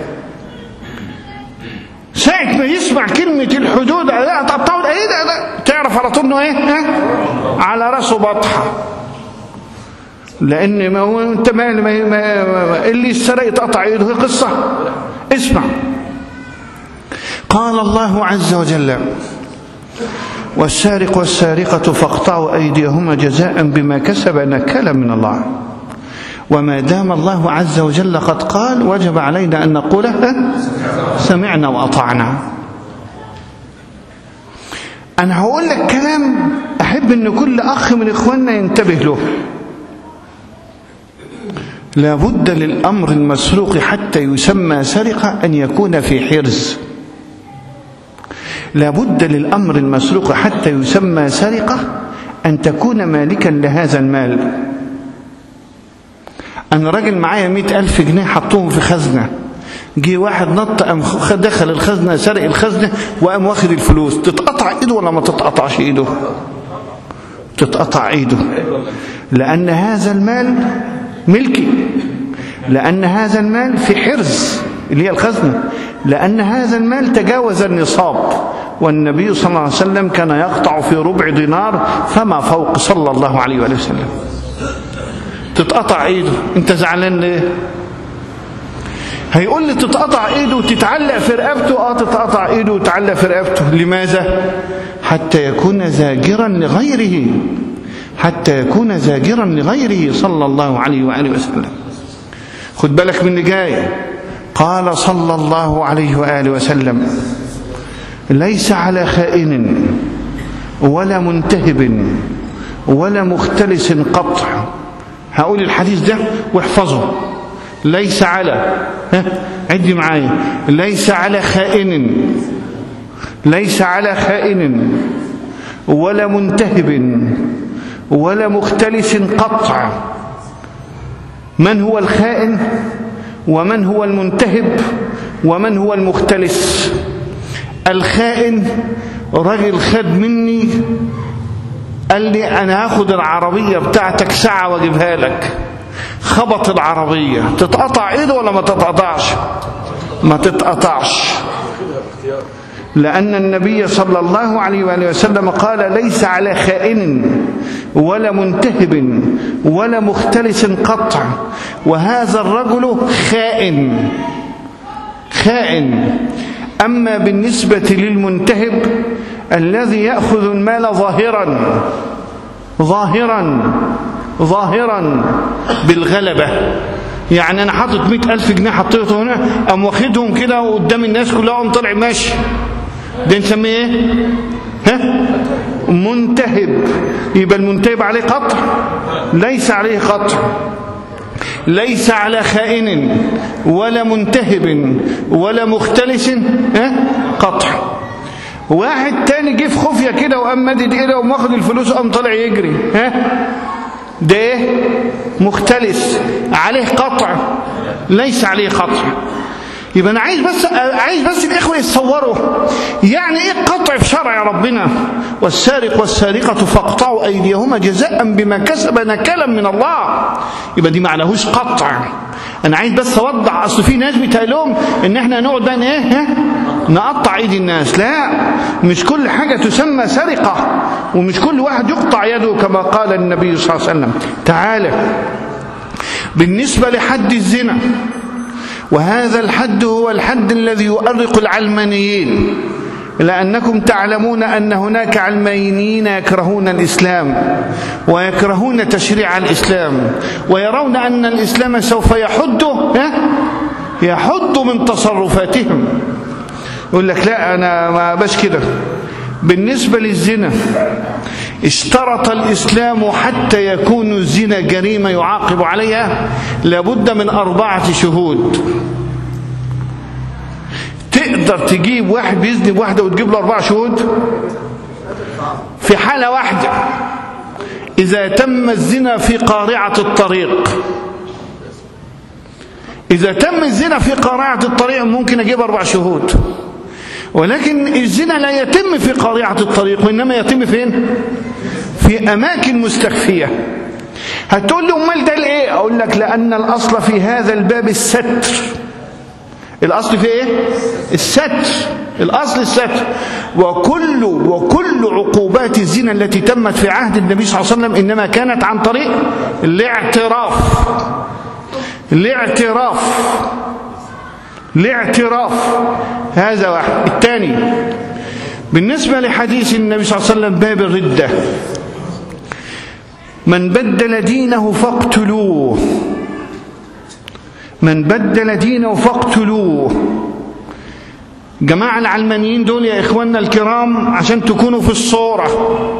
ساعة ما يسمع كلمة الحدود لا تقطعوا ايه ده, ده تعرف على طول انه ايه ها؟ على راسه بطحة. لان ما هو انت ما, ما, ما اللي السرق يتقطع ايده هي قصة. اسمع، قال الله عز وجل: والسارق والسارقة فاقطعوا أيديهما جزاء بما كسب نكالا من الله. وما دام الله عز وجل قد قال وجب علينا أن نقول سمعنا وأطعنا. أنا هقول لك كلام أحب أن كل أخ من إخواننا ينتبه له. لا بد للأمر المسروق حتى يسمى سرقة أن يكون في حرز. لا بد للأمر المسروق حتى يسمى سرقة أن تكون مالكا لهذا المال. أنا راجل معايا مئة ألف جنيه حطوهم في خزنة، جي واحد نط أم دخل الخزنة سرق الخزنة وقام واخد الفلوس، تتقطع إيده ولا ما تتقطعش إيده؟ تتقطع إيده، لأن هذا المال ملكي، لأن هذا المال في حرز اللي هي الخزنة، لأن هذا المال تجاوز النصاب، والنبي صلى الله عليه وسلم كان يقطع في ربع دينار فما فوق صلى الله عليه وآله وسلم. تتقطع ايده، انت زعلان ليه؟ هيقول لي تتقطع ايده وتتعلق في رقبته. اه تتقطع ايده وتتعلق في رقبته. لماذا؟ حتى يكون زاجرا لغيره، حتى يكون زاجرا لغيره صلى الله عليه وآله وسلم. خد بالك من اللي جاي. قال صلى الله عليه وآله وسلم: ليس على خائن ولا منتهب ولا مختلس قطع. هقول الحديث ده واحفظه. ليس على، ها عدي معايا، ليس على خائن، ليس على خائن ولا منتهب ولا مختلس قطع. من هو الخائن ومن هو المنتهب ومن هو المختلس؟ الخائن راجل خد مني قال لي أنا هاخد العربية بتاعتك ساعة واجيبها لك، خبط العربية، تتقطع ايده ولا ما تتقطعش؟ ما تتقطعش، لأن النبي صلى الله عليه وآله وسلم قال: ليس على خائن ولا منتهب ولا مختلس قطع. وهذا الرجل خائن خائن. أما بالنسبة للمنتهب الذي يأخذ المال ظاهرا ظاهرا ظاهرا بالغلبة، يعني أنا حاطط مئة ألف جنيه حطيته هنا، أم واخدهم كده وقدام الناس كلها أم طلع ماشي، ده نسميه إيه؟ ها؟ منتهب. يبقى المنتهب عليه قطع؟ ليس عليه قطع. ليس على خائن ولا منتهب ولا مختلس ها؟ قطع. واحد تاني جه في خفيه كده وقام مادد ايده وقام واخد الفلوس وقام طالع يجري، ها ده ايه؟ مختلس، عليه قطع؟ ليس عليه قطع. يبقى انا عايز بس عايز بس الاخوه يتصوروا يعني ايه قطع في شرع ربنا. والسارق والسارقه فاقطعوا ايديهما جزاء بما كسب نكالا من الله. يبقى دي معناهوش قطع. انا عايز بس اوضح، اصل في ناس بيتقالهم ان احنا نقعد بقى ايه ها نقطع ايد الناس. لا، مش كل حاجه تسمى سرقه، ومش كل واحد يقطع يده كما قال النبي صلى الله عليه وسلم. تعالى بالنسبه لحد الزنا، وهذا الحد هو الحد الذي يؤرق العلمانيين، لأنكم تعلمون أن هناك علمانيين يكرهون الإسلام ويكرهون تشريع الإسلام، ويرون أن الإسلام سوف يحد يحد من تصرفاتهم. يقول لك لا أنا ما باش كده. بالنسبة للزنا اشترط الإسلام حتى يكون الزنا جريمة يعاقب عليها لابد من أربعة شهود. تقدر تجيب واحد بيزني بواحدة وتجيب له أربعة شهود؟ في حالة واحدة، إذا تم الزنا في قارعة الطريق. إذا تم الزنا في قارعة الطريق ممكن أجيب أربع شهود، ولكن الزنا لا يتم في قارعة الطريق، وإنما يتم فين؟ في أماكن مستخفية. هتقول لي امال ده ليه؟ اقول لك لان الاصل في هذا الباب الستر. الاصل في ايه؟ الستر. الاصل الستر. وكل وكل عقوبات الزنا التي تمت في عهد النبي صلى الله عليه وسلم انما كانت عن طريق الاعتراف. الاعتراف الاعتراف هذا واحد. الثاني بالنسبة لحديث النبي صلى الله عليه وسلم باب الردة، من بدل دينه فاقتلوه، من بدل دينه فاقتلوه. جماعة العلمانيين دول يا إخواننا الكرام عشان تكونوا في الصورة،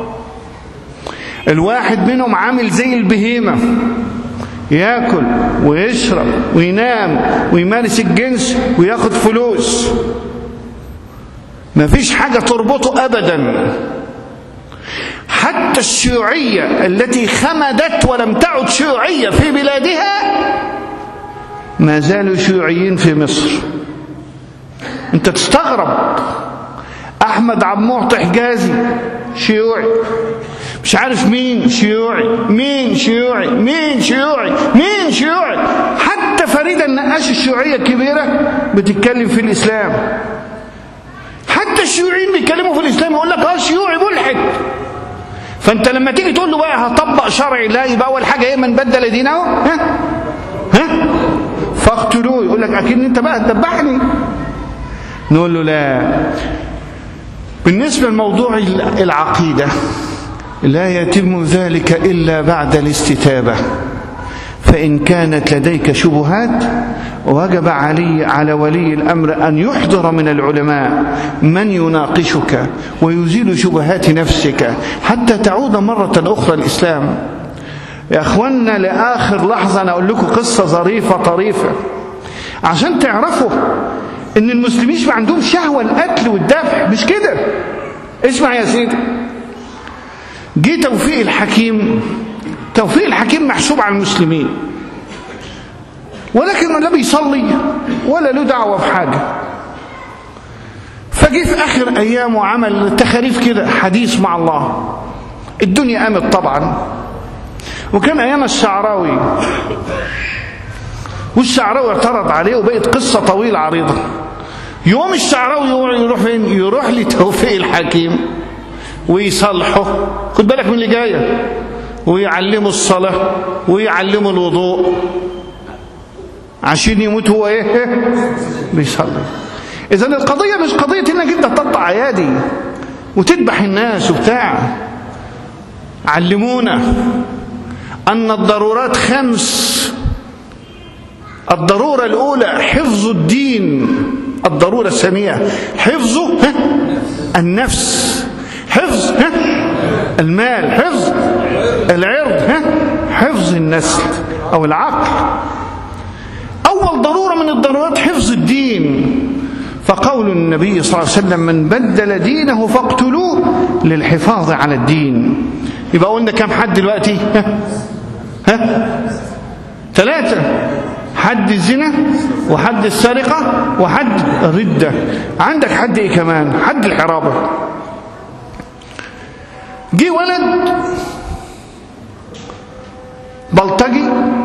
الواحد منهم عامل زي البهيمة، ياكل ويشرب وينام ويمارس الجنس وياخد فلوس، ما فيش حاجة تربطه أبدا. حتى الشيوعية التي خمدت ولم تعد شيوعية في بلادها ما زالوا شيوعيين في مصر. انت تستغرب، أحمد عبد المعطي حجازي شيوعي، مش عارف مين شيوعي، مين شيوعي، مين شيوعي، مين شيوعي. حتى فريدة النقاش الشيوعية الكبيرة بتتكلم في الإسلام. حتى الشيوعيين بيتكلموا في الإسلام يقول لك اه شيوعي ملحد. فأنت لما تيجي تقول له بقى هطبق شرع الله، يبقى أول حاجة إيه؟ من بدل دينه ها ها فاقتلوه. يقول لك أكيد أنت بقى تذبحني. نقول له لا. بالنسبة لموضوع العقيدة لا يتم ذلك إلا بعد الاستتابة. فإن كانت لديك شبهات وجب علي على ولي الأمر أن يحضر من العلماء من يناقشك ويزيل شبهات نفسك حتى تعود مرة أخرى الإسلام. يا أخوانا لآخر لحظة أنا أقول لكم قصة ظريفة طريفة عشان تعرفوا إن المسلمين ما عندهم شهوة القتل والذبح، مش كده. اسمع يا سيدي، جه توفيق الحكيم. توفيق الحكيم محسوب على المسلمين، ولكن لا بيصلي ولا له دعوة بحاجة. فجه في آخر أيامه عمل تخاريف كده، حديث مع الله. الدنيا قامت طبعا، وكان أيام الشعراوي، والشعراوي اعترض عليه وبقت قصة طويلة عريضة. يوم الشعراوي يروح فين؟ يروح لتوفيق الحكيم ويصلحه. خد بالك من اللي جايه. ويعلمه الصلاة ويعلمه الوضوء عشان يموت هو ايه؟ بيصلي. اذا القضية مش قضية انك انت تقطع ايادي وتذبح الناس وبتاع. علمونا ان الضرورات خمس. الضرورة الاولى حفظ الدين، الضرورة الثانية حفظ النفس، حفظ المال، حفظ العرض، حفظ النسل أو العقل. أول ضرورة من الضرورات حفظ الدين. فقول النبي صلى الله عليه وسلم من بدل دينه فاقتلوه للحفاظ على الدين. يبقى قلنا كم حد دلوقتي؟ ها ها ثلاثة: حد الزنا، وحد السرقة، وحد الردة. عندك حد ايه كمان؟ حد الحرابة. جه ولد بلطجي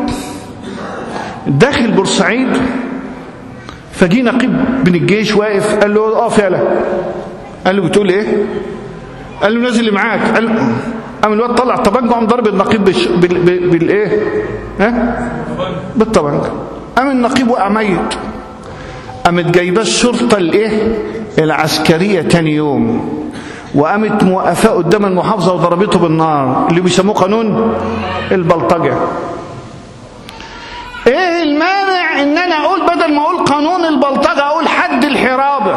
داخل بورسعيد، فجي نقيب من الجيش واقف، قال له اه فعلا. قال له بتقول ايه؟ قال له نازل اللي معاك. قال له قام الواد طلع طبنجه وقام ضرب النقيب بال... بال... بالايه؟ ها؟ بالطبنجه. قام النقيب وقع ميت. قامت جايبه الشرطه الايه؟ العسكريه تاني يوم، وقامت موقفاه قدام المحافظه وضربته بالنار، اللي بيسموه قانون البلطجه. ايه المانع ان انا اقول بدل ما اقول قانون البلطجه اقول حد الحرابه؟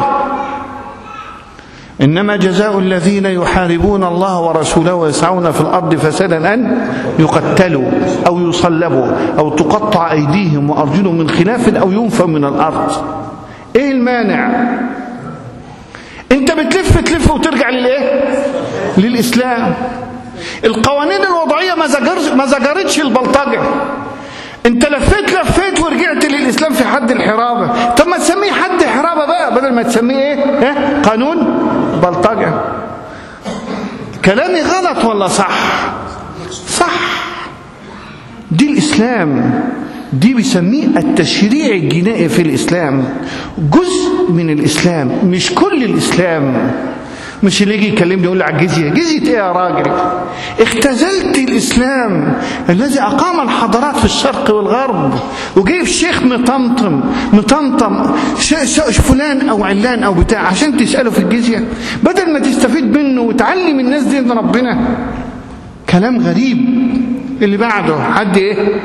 إنما جزاء الذين يحاربون الله ورسوله ويسعون في الأرض فسادا أن يقتلوا أو يصلبوا أو تقطع أيديهم وأرجلهم من خلاف أو ينفوا من الأرض. إيه المانع؟ أنت بتلف تلف وترجع للإيه؟ للإسلام. القوانين الوضعية ما زجرش ما زجرتش البلطجة. أنت لفيت لفيت ورجعت للإسلام في حد الحرابة. طب ما تسميه حد حرابة بقى بدل ما تسميه إيه؟ إيه؟ قانون بلطجة. كلامي غلط ولا صح؟ صح. دي الإسلام، دي بيسميه التشريع الجنائي في الإسلام، جزء من الإسلام مش كل الإسلام. مش اللي يجي يكلمني يقول لي على الجزية، جزية ايه يا راجل؟ اختزلت الإسلام الذي أقام الحضارات في الشرق والغرب، وجايب شيخ مطمطم مطمطم فلان أو علان أو بتاع عشان تسأله في الجزية، بدل ما تستفيد منه وتعلم الناس دي من ربنا. كلام غريب. اللي بعده حد ايه؟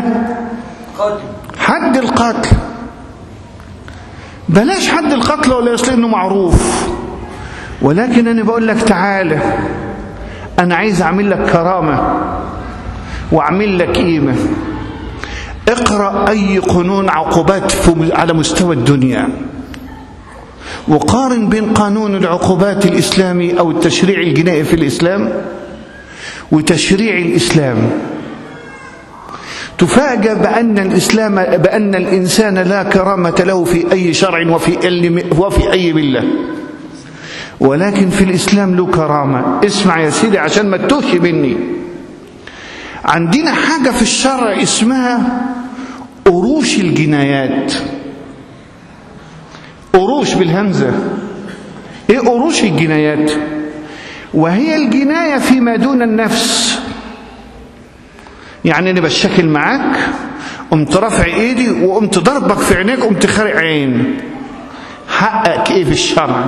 حد القتل. بلاش حد القتل ولا يصل انه معروف، ولكن انا بقول لك تعالى، انا عايز اعمل لك كرامة واعمل لك قيمة. اقرأ اي قانون عقوبات على مستوى الدنيا، وقارن بين قانون العقوبات الاسلامي او التشريع الجنائي في الاسلام وتشريع الاسلام. تفاجأ بأن الإسلام بأن الإنسان لا كرامة له في أي شرع وفي وفي أي ملة، ولكن في الإسلام له كرامة. اسمع يا سيدي عشان ما تتوهش مني. عندنا حاجة في الشرع اسمها أروش الجنايات. أروش بالهمزة. إيه أروش الجنايات؟ وهي الجناية فيما دون النفس. يعني أنا بشكل معاك، قمت رافع إيدي وقمت ضربك في عينيك، قمت خارق عين، حقك إيه في الشرع؟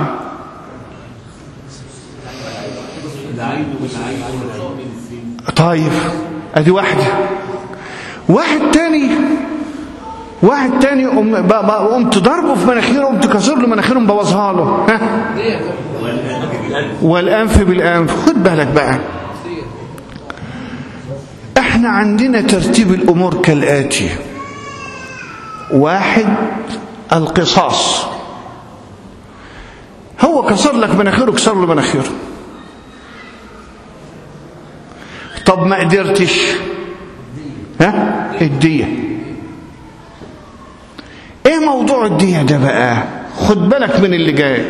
طيب ادي واحدة. واحد تاني واحد تاني قمت ضربه في مناخيره، قمت كسر له مناخيره مبوظها له، ها؟ والأنف بالأنف. خد بالك بقى، احنا عندنا ترتيب الأمور كالآتي: واحد، القصاص. هو كسر لك مناخيره، كسر له مناخيره. طب ما قدرتش، ها؟ الدية. ايه موضوع الدية ده بقى؟ خد بالك من اللي جاي.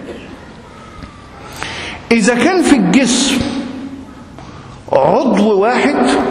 اذا كان في الجسم عضو واحد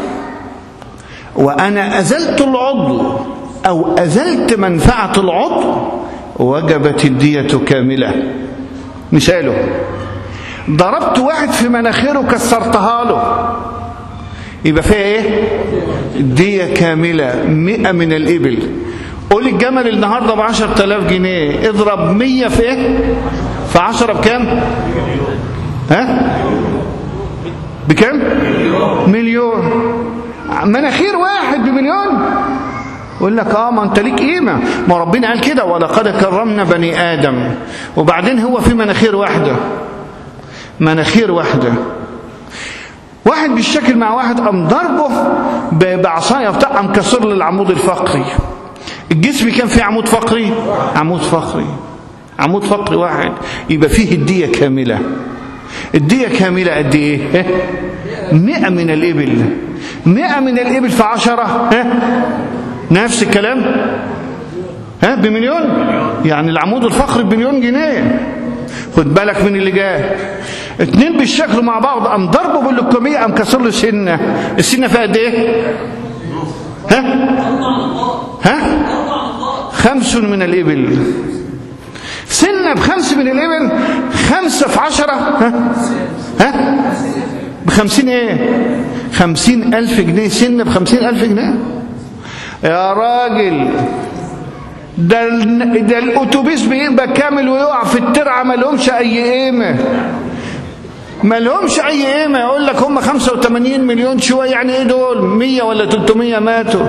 وانا ازلت العضو او ازلت منفعة العضو، وجبت الدية كاملة. مثاله: ضربت واحد في مناخيره كسرتها له، يبقى فيها ايه؟ دية كاملة، مئة من الإبل. قول الجمل النهاردة بعشر تلاف جنيه، اضرب مية في ايه؟ في عشرة بكام؟ ها؟ بكام؟ مليون. مناخير واحد بمليون. يقول لك اه ما انت ليك قيمة، ما ربنا قال كده: ولقد كرمنا بني آدم. وبعدين هو في مناخير واحدة، مناخير واحدة. واحد بالشكل مع واحد، قام ضربه بعصايه بتاع، قام كسر له العمود الفقري. الجسم كان فيه عمود فقري، عمود فقري عمود فقري واحد، يبقى فيه الدية كاملة. الدية كاملة قد ايه؟ مئة من الإبل. مئة من الإبل في عشرة، ها؟ نفس الكلام، ها؟ بمليون. يعني العمود الفقري بمليون جنيه. خد بالك من اللي جاي. اتنين بالشكل مع بعض، قام ضربه باللكمية، قام كسر له سنة. السنة فيها قد ايه؟ ها؟ ها؟ خمس من الإبل. سنة بخمس من الإبل، خمسة في عشرة، ها؟ ها؟ بخمسين ايه؟ خمسين ألف جنيه. سنة بخمسين ألف جنيه يا راجل. ده, ده الأتوبيس بيبقى كامل ويقع في الترعة، ما لهمش أي قيمة، ما لهمش أي قيمة. يقول لك هم خمسة وثمانين مليون شوية، يعني إيه دول؟ مية ولا ثلاثمية ماتوا.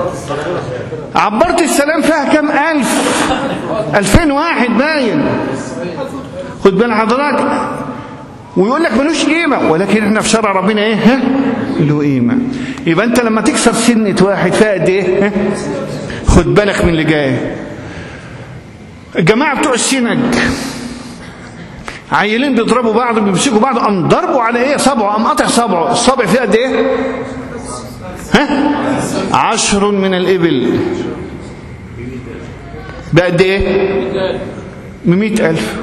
عبرت السلام فيها كم ألف؟ ألفين واحد باين. خد بال حضرتك. ويقول لك ملوش قيمة، ولكن احنا في شرع ربنا ايه؟ ها؟ له قيمة. يبقى انت لما تكسر سنة واحد فيها قد ايه؟ ها؟ خد بالك من اللي جاي. الجماعة بتوع السنج عيلين بيضربوا بعض، بيمسكوا بعض، قام ضربوا على ايه؟ صبعه، قام قطع صبعه. الصبع فيه قد ايه؟ ها؟ عشر من الإبل. بقد ايه؟ بمئة ألف.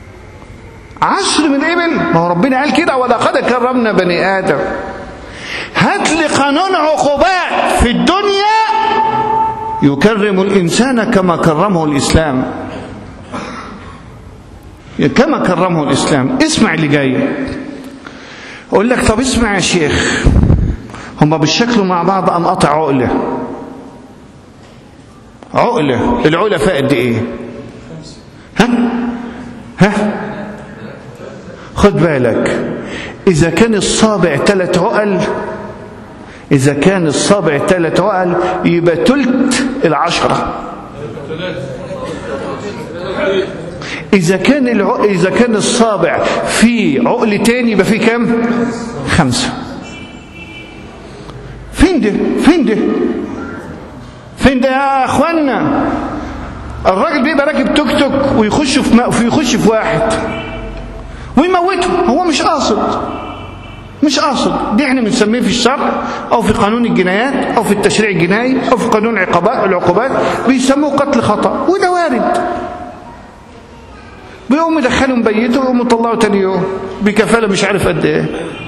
عشر من الإبل. ما هو ربنا قال كده: ولقد كرمنا بني آدم. هات لي قانون عقوبات في الدنيا يكرم الإنسان كما كرمه الإسلام، كما كرمه الإسلام. اسمع اللي جاي. أقول لك طب اسمع يا شيخ، هم بالشكل مع بعض أنقطع عقلة عقلة العقلة فيها قد إيه؟ ها؟ ها؟ خد بالك، إذا كان الصابع ثلاث عقل إذا كان الصابع ثلاث عقل يبقى تلت العشرة. إذا كان الع... إذا كان الصابع في عقلتين يبقى في كم؟ خمسة. فين ده؟ فين ده؟ فين ده يا أخوانا؟ الراجل بيبقى راكب توك توك ويخش في م... ويخش في واحد ويموته، هو مش قاصد مش قاصد. دي احنا بنسميه في الشرع او في قانون الجنايات او في التشريع الجنائي او في قانون العقوبات العقوبات بيسموه قتل خطأ، وده وارد. بيقوم يدخلوا مبيته ويقوم يطلعوا تاني يوم بكفاله مش عارف قد ايه،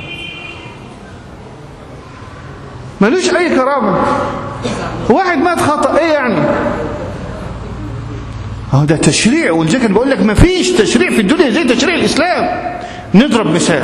ملوش اي كرامه. واحد مات خطأ، ايه يعني؟ اهو ده تشريع. ولذلك بقول لك مفيش تشريع في الدنيا زي تشريع الاسلام. نضرب مثال.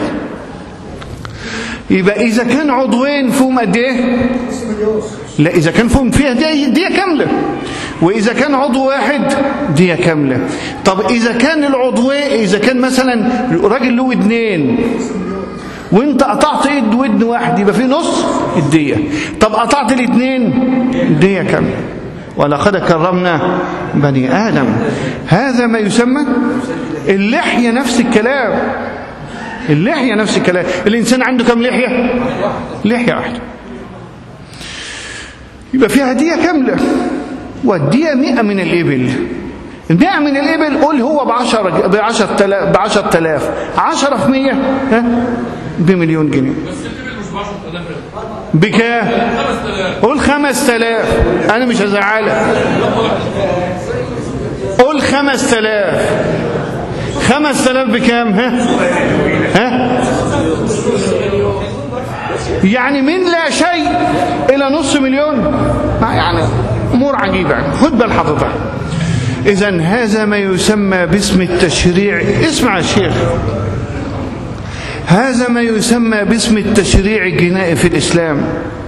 يبقى إذا كان عضوين فيهم قد إيه؟ لا، إذا كان فيهم فيها دية, دية كاملة، وإذا كان عضو واحد دية كاملة. طب إذا كان العضوين، إذا كان مثلا راجل له ودنين وأنت قطعت إيد ودن واحد يبقى في نص الدية. طب قطعت الاثنين دية كاملة. ولقد كرمنا بني آدم. هذا ما يسمى اللحية. نفس الكلام، اللحية نفس الكلام. الإنسان عنده كم لحية؟ لحية واحدة، يبقى فيها دية كاملة. والدية مئة من الإبل. المئة من الإبل قول هو بعشرة بعشرة تلاف بعشرة تلاف عشرة في مية ها بمليون جنيه. بكام؟ قول خمس تلاف. أنا مش هزعلك، قول خمس تلاف. خمس تلاف بكام؟ ها ها يعني من لا شيء إلى نص مليون. يعني أمور عجيبة. خد بال حضرتك. إذن هذا ما يسمى باسم التشريع. اسمع يا شيخ، هذا ما يسمى باسم التشريع الجنائي في الإسلام.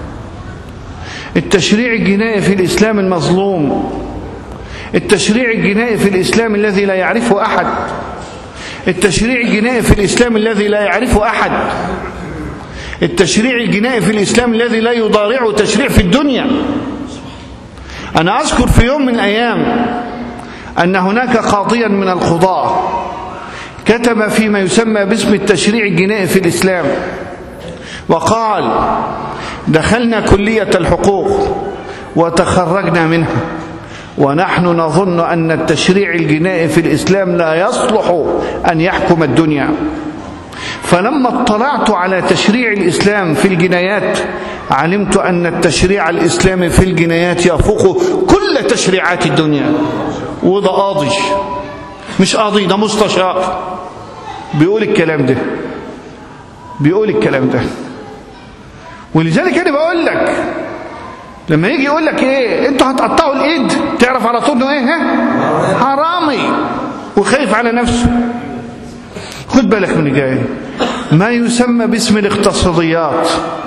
التشريع الجنائي في الإسلام المظلوم، التشريع الجنائي في الإسلام الذي لا يعرفه أحد، التشريع الجنائي في الإسلام الذي لا يعرفه أحد، التشريع الجنائي في الإسلام الذي لا يضارعه تشريع في الدنيا. أنا أذكر في يوم من الأيام أن هناك قاضيا من القضاة كتب فيما يسمى باسم التشريع الجنائي في الإسلام وقال: دخلنا كلية الحقوق وتخرجنا منها ونحن نظن أن التشريع الجنائي في الإسلام لا يصلح أن يحكم الدنيا، فلما اطلعت على تشريع الإسلام في الجنايات علمت أن التشريع الإسلامي في الجنايات يفوق كل تشريعات الدنيا. وده قاضي، مش قاضي، ده مستشار بيقول الكلام ده، بيقول الكلام ده. ولذلك أنا بقول لك لما يجي يقول لك ايه انتوا هتقطعوا الايد، تعرف على طول انه ايه؟ ها حرامي وخايف على نفسه. خد بالك من الجاي. ما يسمى باسم الاقتصاديات،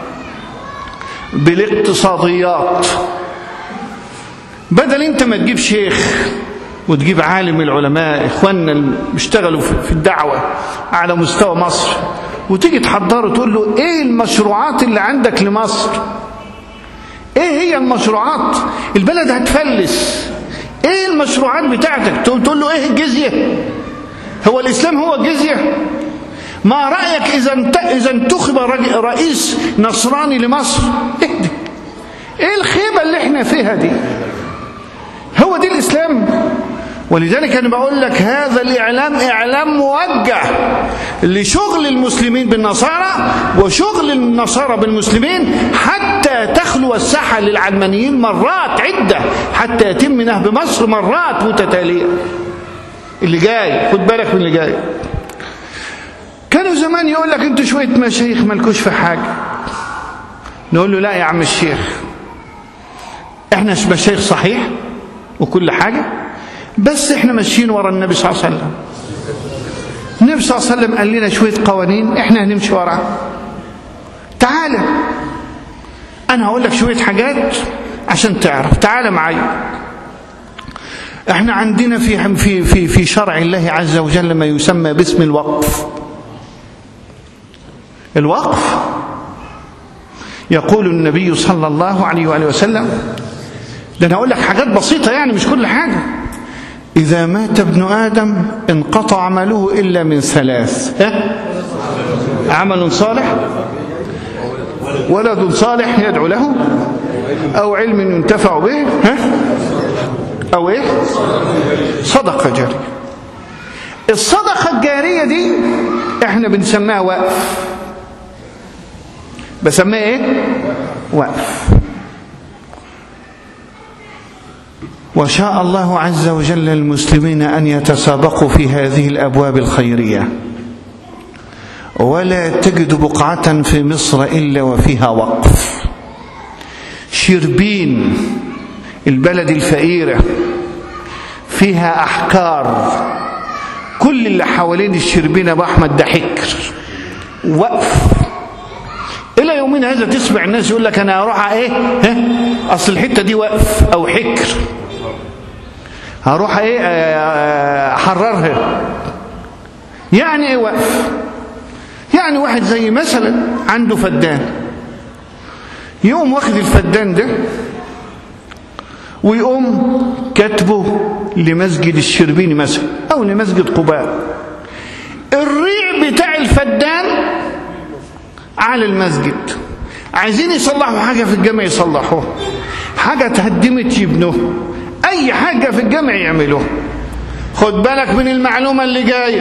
بالاقتصاديات، بدل انت ما تجيب شيخ وتجيب عالم العلماء اخواننا اللي بيشتغلوا في الدعوه على مستوى مصر وتيجي تحضره تقول له ايه المشروعات اللي عندك لمصر؟ ايه هي المشروعات؟ البلد هتفلس. ايه المشروعات بتاعتك؟ تقول له ايه الجزية؟ هو الاسلام هو الجزية؟ ما رأيك اذا اذا انتخب رئيس نصراني لمصر؟ ايه دي؟ ايه الخيبة اللي احنا فيها دي؟ هو دي الاسلام؟ ولذلك أنا بقول لك هذا الإعلام إعلام موجه لشغل المسلمين بالنصارى وشغل النصارى بالمسلمين حتى تخلو الساحة للعلمانيين مرات عدة، حتى يتم نهب مصر مرات متتالية. اللي جاي خد بالك من اللي جاي. كانوا زمان يقول لك انتوا شوية مشايخ مالكوش في حاجة، نقول له لا يا عم الشيخ، احنا مشايخ صحيح وكل حاجة، بس احنا ماشيين ورا النبي صلى الله عليه وسلم. النبي صلى الله عليه وسلم قال لنا شوية قوانين احنا هنمشي وراه. تعالى انا هقول لك شوية حاجات عشان تعرف. تعالى معايا. احنا عندنا في في في في شرع الله عز وجل ما يسمى باسم الوقف. الوقف يقول النبي صلى الله عليه وآله وسلم، ده انا هقول لك حاجات بسيطة يعني مش كل حاجة. إذا مات ابن آدم انقطع عمله إلا من ثلاث: ها؟ عمل صالح، ولد صالح يدعو له، أو علم ينتفع به، ها؟ أو إيه؟ صدقة جارية. الصدقة الجارية دي إحنا بنسميها وقف. بسميها إيه؟ وقف. وشاء الله عز وجل المسلمين أن يتسابقوا في هذه الأبواب الخيرية، ولا تجد بقعة في مصر إلا وفيها وقف. شربين البلد الفقيرة فيها أحكار، كل اللي حوالين الشربين أبو أحمد ده حكر، وقف. إلى يومين هذا تسمع الناس يقول لك أنا أروح إيه؟ ها؟ أصل الحتة دي وقف أو حكر، هروح إيه أحررها. يعني إيه وقف؟ يعني واحد زي مثلا عنده فدان، يقوم واخد الفدان ده ويقوم كاتبه لمسجد الشربيني مثلا أو لمسجد قباء. الريع بتاع الفدان على المسجد، عايزين يصلحوا حاجة في الجامع يصلحوها، حاجة تهدمت يبنوها، أي حاجة في الجامع يعملوها. خد بالك من المعلومة اللي جاية،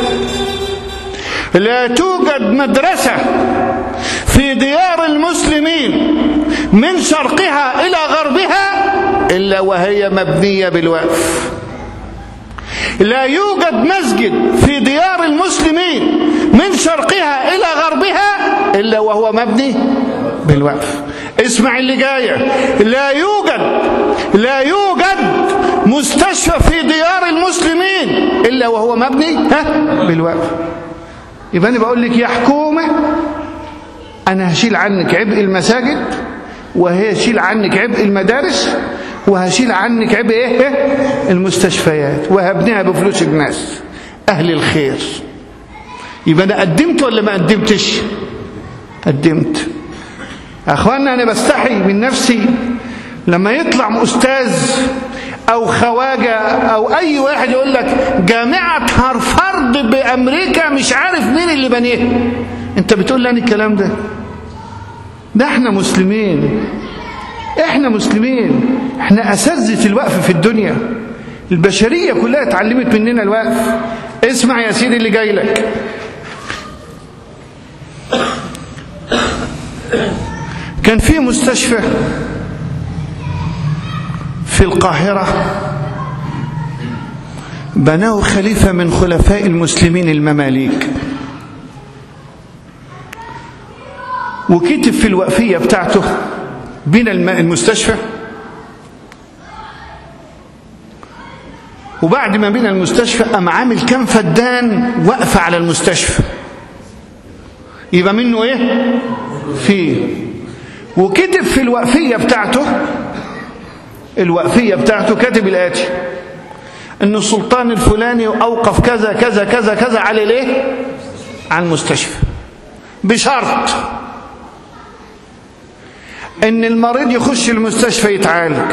لا توجد مدرسة في ديار المسلمين من شرقها إلى غربها إلا وهي مبنية بالوقف. لا يوجد مسجد في ديار المسلمين من شرقها إلى غربها إلا وهو مبني بالوقف. اسمع اللي جاية، لا يوجد لا يوجد مستشفى في ديار المسلمين إلا وهو مبني ها بالوقف. يبقى أنا بقول لك يا حكومة، أنا هشيل عنك عبء المساجد، وهي هشيل عنك عبء المدارس، وهشيل عنك عبء إيه؟ المستشفيات، وهبنيها بفلوس الناس أهل الخير. يبقى أنا قدمت ولا ما قدمتش؟ قدمت. أخوانا أنا بستحي من نفسي لما يطلع أستاذ أو خواجة أو أي واحد يقول لك جامعة هارفارد بأمريكا مش عارف مين اللي بنيها. أنت بتقول لي الكلام ده؟ ده احنا مسلمين، احنا مسلمين، احنا أساتذة الوقف في الدنيا، البشرية كلها اتعلمت مننا الوقف. اسمع يا سيدي اللي جاي لك. كان في مستشفى في القاهرة بناه خليفة من خلفاء المسلمين المماليك، وكتب في الوقفية بتاعته بين المستشفى، وبعد ما بين المستشفى قام عامل كام فدان وقف على المستشفى، يبقى منه ايه؟ فيه. وكتب في الوقفية بتاعته الوقفية بتاعته كاتب الآتي: ان السلطان الفلاني اوقف كذا كذا كذا كذا على الايه؟ على المستشفى، بشرط ان المريض يخش المستشفى يتعالج،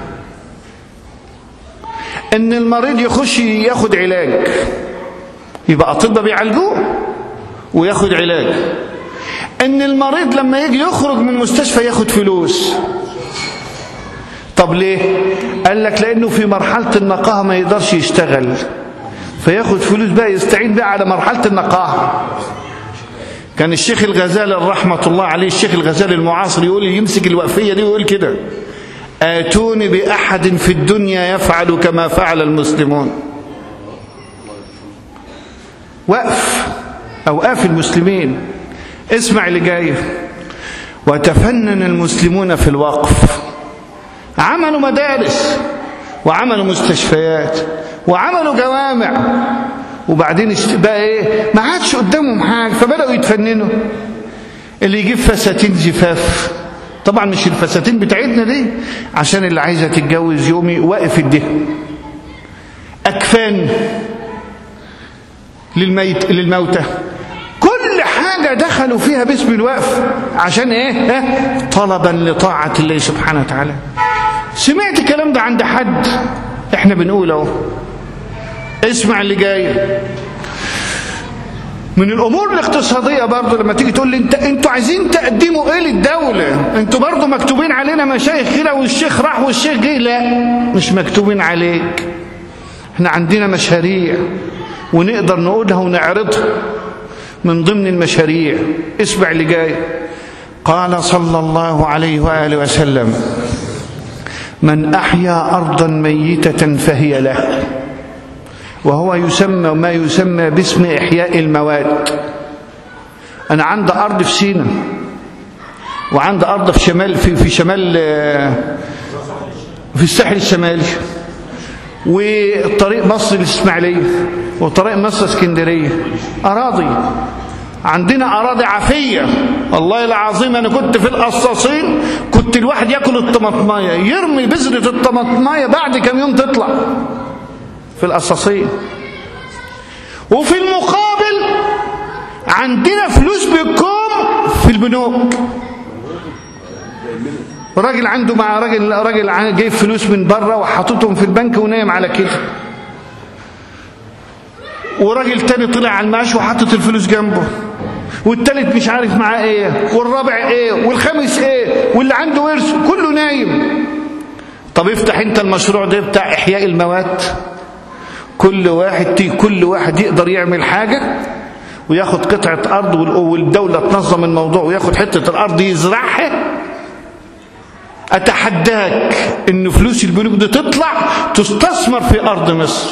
ان المريض يخش ياخد علاج، يبقى اطباء بيعالجوه وياخد علاج، ان المريض لما يجي يخرج من المستشفى ياخد فلوس. طب ليه؟ قال لك لانه في مرحلة النقاهة ما يقدرش يشتغل، فياخد فلوس بقى يستعين بقى على مرحلة النقاهة. كان الشيخ الغزالي رحمة الله عليه، الشيخ الغزالي المعاصر، يقول يمسك الوقفية دي ويقول كده: آتوني بأحد في الدنيا يفعل كما فعل المسلمون. وقف أوقاف المسلمين. اسمع اللي جاي: وتفنن المسلمون في الوقف، عملوا مدارس وعملوا مستشفيات وعملوا جوامع، وبعدين بقى ايه، ما عادش قدامهم حاجه فبداوا يتفننوا. اللي يجيب فساتين زفاف، طبعا مش الفساتين بتاعتنا دي، عشان اللي عايزه تتجوز يومي واقف الدهن، اكفان للميت للموتى، كل حاجه دخلوا فيها باسم الوقف. عشان ايه؟ اه؟ طلبا لطاعه الله سبحانه وتعالى. سمعت الكلام ده عند حد؟ احنا بنقول اهو. اسمع اللي جاي من الامور الاقتصاديه برضه. لما تيجي تقول لي انت انتوا عايزين تقدموا ايه للدوله؟ انتوا برضه مكتوبين علينا مشايخ كده، والشيخ راح والشيخ جه. لا، مش مكتوبين عليك. احنا عندنا مشاريع ونقدر نقولها ونعرضها. من ضمن المشاريع اسمع اللي جاي. قال صلى الله عليه واله وسلم: من احيا ارضا ميته فهي له، وهو يسمى ما يسمى باسم إحياء المواد. أنا عندي أرض في سيناء، وعندي أرض في شمال في في شمال في الساحل الشمالي، وطريق مصر الإسماعيلية، وطريق مصر اسكندرية، أراضي. عندنا أراضي عافية. والله العظيم أنا كنت في القصاصين، كنت الواحد يأكل الطماطماية، يرمي بذرة الطماطماية بعد كم يوم تطلع في القصاصين. وفي المقابل عندنا فلوس بالكوم في البنوك. راجل عنده مع راجل راجل جايب فلوس من بره وحاططهم في البنك ونايم على كده، وراجل تاني طلع على المعاش وحاطط الفلوس جنبه، والتالت مش عارف معاه ايه، والرابع ايه، والخامس ايه، واللي عنده ورث كله نايم. طب افتح انت المشروع ده بتاع احياء المواد. كل واحد كل واحد يقدر يعمل حاجة وياخد قطعة أرض، والدولة تنظم الموضوع وياخد حتة الأرض يزرعها. أتحداك إن فلوس البنوك دي تطلع تستثمر في أرض مصر،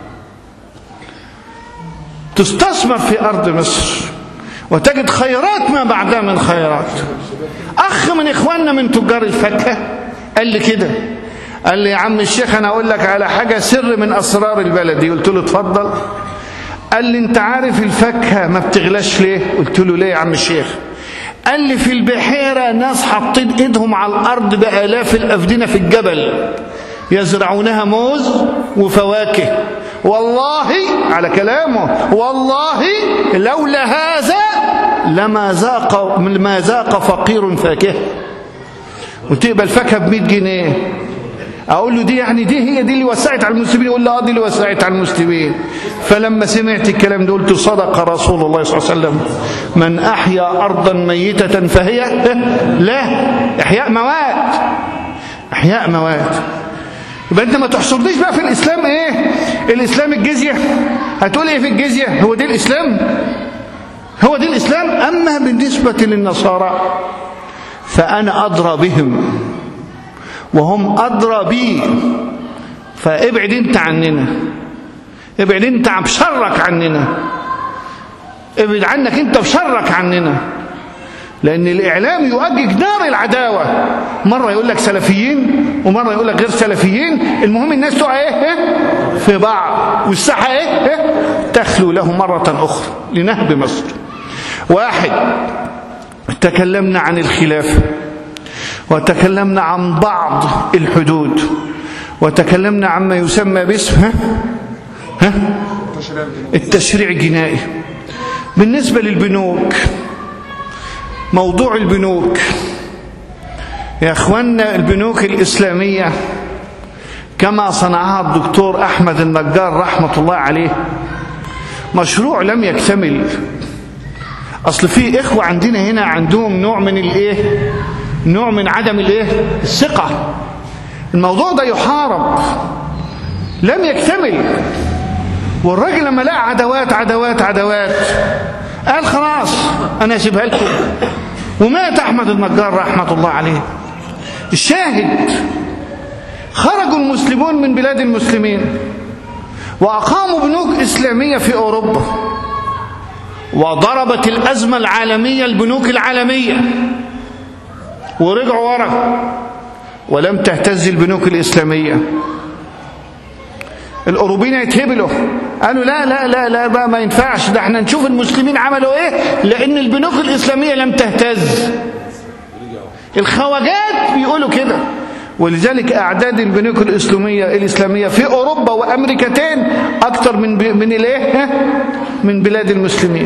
تستثمر في أرض مصر، وتجد خيرات ما بعدها من خيرات. أخ من إخواننا من تجار الفاكهة قال لي كده، قال لي: يا عم الشيخ أنا أقول لك على حاجة سر من أسرار البلد. قلت له: اتفضل. قال لي: أنت عارف الفاكهة ما بتغلاش ليه؟ قلت له: ليه يا عم الشيخ؟ قال لي: في البحيرة ناس حاطين إيدهم على الأرض بآلاف الأفدنة في الجبل يزرعونها موز وفواكه، والله على كلامه، والله لولا هذا لما ذاق ما ذاق فقير فاكهة. وتقبل فاكهة بمئة جنيه. اقول له: دي يعني دي هي دي اللي وسعت على المسلمين؟ يقول لي: اه دي اللي وسعت على المسلمين. فلما سمعت الكلام ده قلت: صدق رسول الله صلى الله عليه وسلم: من احيا ارضا ميته فهي لا. احياء مواد، احياء مواد. يبقى انت ما تحصرنيش بقى في الاسلام. ايه الاسلام؟ الجزيه. هتقول ايه في الجزيه؟ هو دي الاسلام؟ هو دي الاسلام؟ اما بالنسبه للنصارى فانا ادرى بهم وهم أدرى بي، فابعد انت عننا، ابعد انت بشرك عننا، ابعد عنك انت بشرك عننا. لأن الإعلام يؤجج نار العداوة، مرة يقول لك سلفيين ومرة يقول لك غير سلفيين، المهم الناس تقع ايه في بعض، والساحة ايه تخلو له مرة أخرى لنهب مصر. واحد، تكلمنا عن الخلافة، وتكلمنا عن بعض الحدود، وتكلمنا عما يسمى باسم ها ها التشريع الجنائي. بالنسبة للبنوك، موضوع البنوك يا اخوانا، البنوك الإسلامية كما صنعها الدكتور أحمد النجار رحمة الله عليه مشروع لم يكتمل. أصل في إخوة عندنا هنا عندهم نوع من الإيه نوع من عدم الايه الثقة. الموضوع ده يحارب، لم يكتمل. والراجل لما لقى عدوات عدوات عدوات قال: خلاص انا اسيبها لكم. ومات احمد النجار رحمة الله عليه. الشاهد، خرجوا المسلمون من بلاد المسلمين واقاموا بنوك اسلامية في اوروبا، وضربت الازمة العالمية البنوك العالمية. ورجعوا ورا ولم تهتز البنوك الإسلامية. الأوروبيين يتهبلوا، قالوا لا لا لا لا بقى ما ينفعش، ده احنا نشوف المسلمين عملوا ايه، لأن البنوك الإسلامية لم تهتز. الخواجات بيقولوا كده. ولذلك أعداد البنوك الإسلامية الإسلامية في أوروبا وأمريكتين أكثر من من الايه؟ من بلاد المسلمين.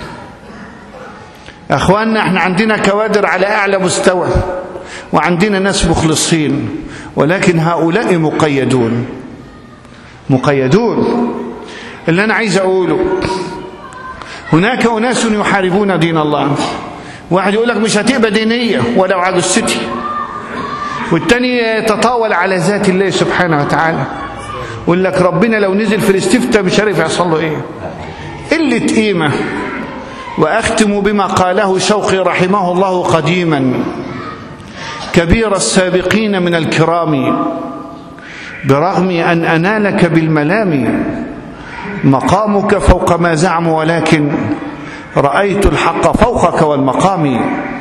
أخواننا احنا عندنا كوادر على أعلى مستوى وعندنا ناس مخلصين، ولكن هؤلاء مقيدون مقيدون. اللي أنا عايز أقوله، هناك أناس يحاربون دين الله. واحد يقول لك مش هتبقى دينية ولو على جثتي، والتاني يتطاول على ذات الله سبحانه وتعالى، ويقول لك ربنا لو نزل في الاستفتاء مش عارف يحصل له ايه. قلة قيمة. وأختم بما قاله شوقي رحمه الله قديما: كبير السابقين من الكرام برغم أن أنالك بالملام، مقامك فوق ما زعموا ولكن رأيت الحق فوقك والمقام.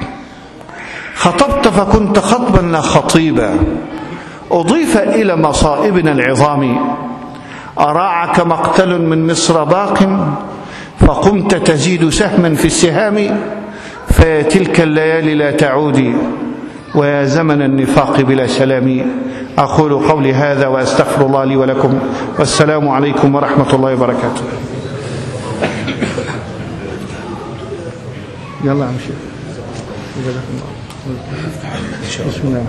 خطبت فكنت خطبا لا خطيبا، أضيف إلى مصائبنا العظام. أراعك مقتل من مصر باق، فقمت تزيد سهما في السهام. فتلك الليالي لا تعودي، ويا زمن النفاق بلا سلام. أقول قولي هذا وأستغفر الله لي ولكم، والسلام عليكم ورحمة الله وبركاته. يلا يا عم شيخ. بسم الله.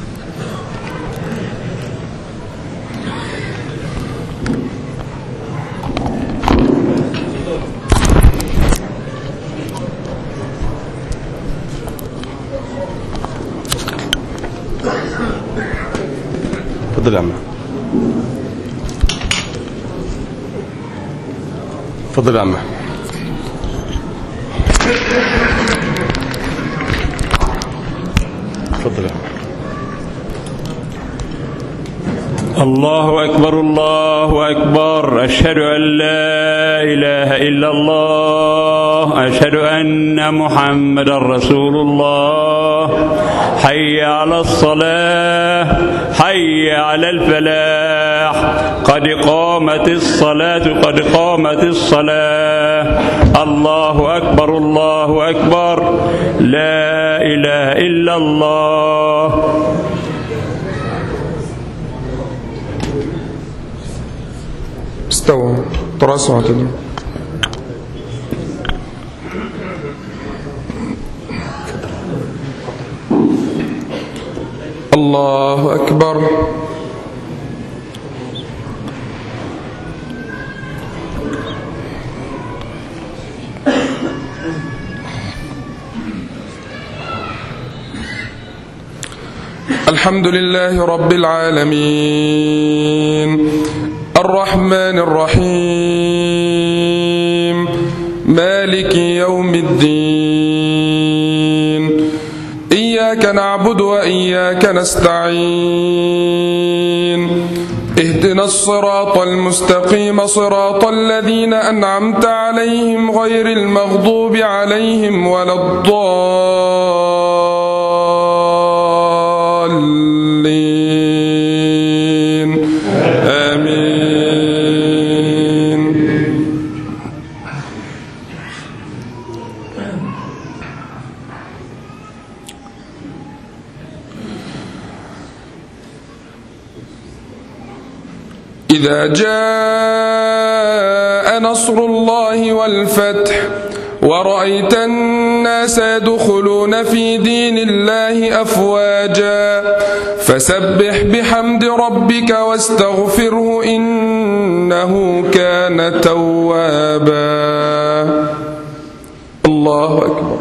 تفضل يا عم. تفضل يا عم. تفضل يا عم. الله أكبر الله أكبر، أشهد أن لا إله إلا الله، أشهد أن محمدا رسول الله. حي على الصلاة، حي على الفلاح، قد قامت الصلاة قد قامت الصلاة. الله أكبر الله أكبر، لا إله إلا الله. استووا تراصوا اعتدلوا. الله أكبر. الحمد لله رب العالمين، الرحمن الرحيم، مالك يوم الدين. إياك نعبد وإياك نستعين، اهدنا الصراط المستقيم، صراط الذين أنعمت عليهم غير المغضوب عليهم ولا الضالين. آمين. إذا جاء نصر الله والفتح ورأيت الناس يدخلون في دين الله أفواجا فسبح بحمد ربك واستغفره إنه كان توابا. الله أكبر.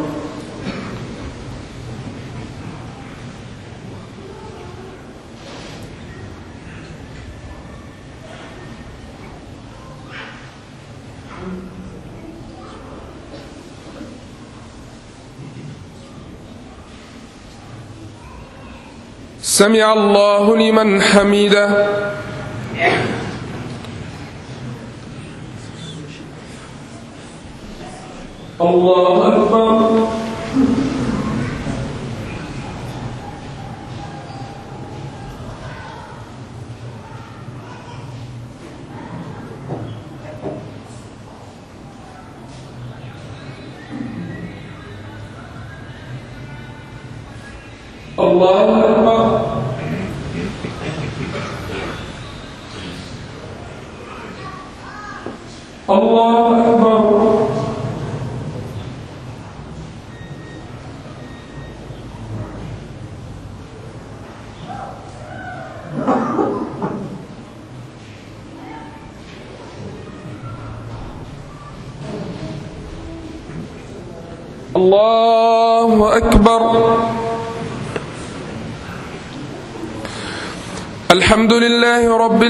سمع الله لمن حمده. الله أكبر. الله أكبر. الله أكبر. الله أكبر. الحمد لله رب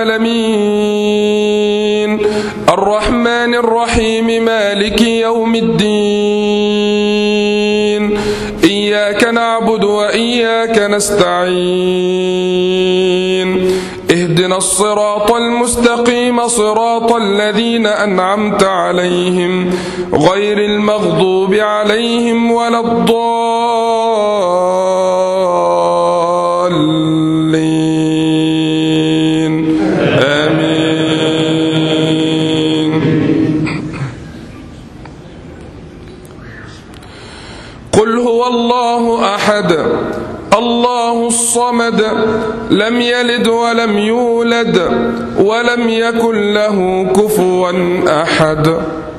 العالمين الرحمن الرحيم مالك يوم الدين إياك نعبد وإياك نستعين اهدنا الصراط المستقيم صراط الذين أنعمت عليهم غير المغضوب عليهم ولا الضالين آمين. قل هو الله أحد الله الصمد لم يلد ولم يولد ولم يكن له كفوا أحد.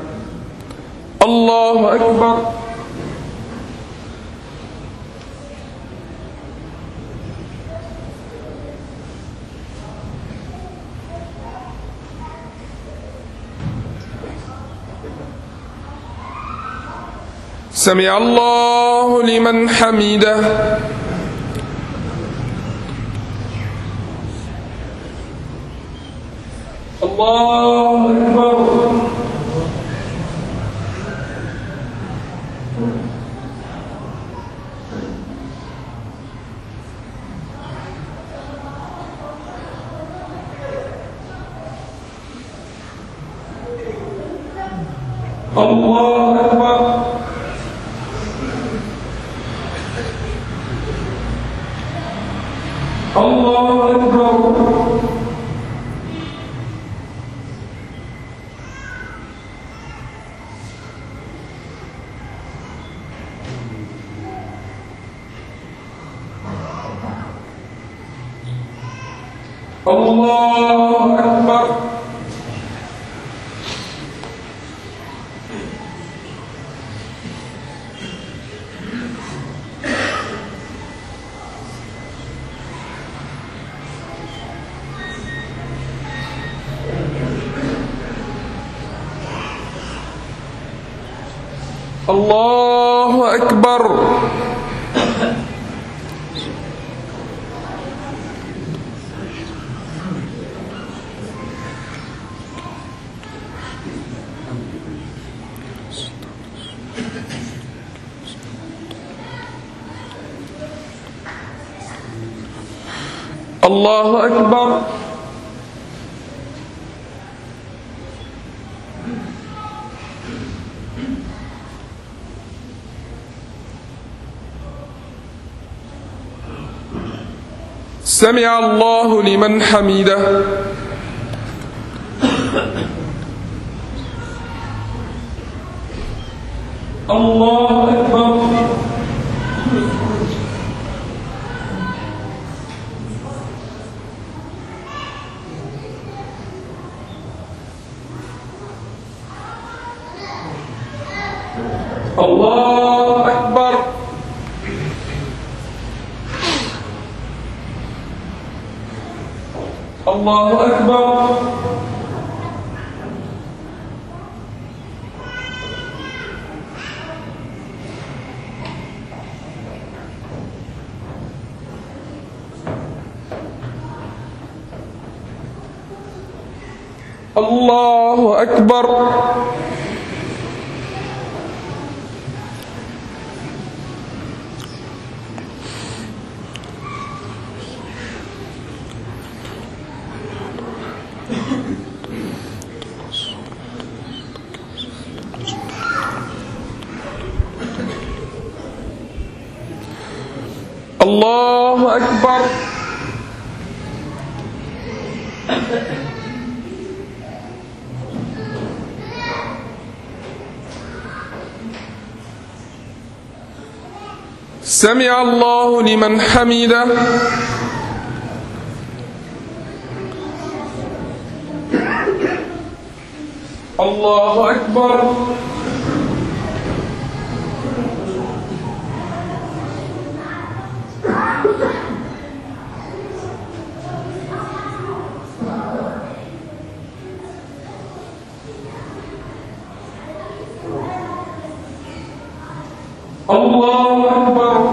الله أكبر. سمع الله لمن حمده. الله أكبر. الله أكبر. الله أكبر. الله أكبر. الله أكبر. الله أكبر. سمع الله لمن حمده. الله أكبر. الله أكبر. الله أكبر. الله أكبر. الله أكبر. سمع الله لمن حمده. الله أكبر. الله أكبر.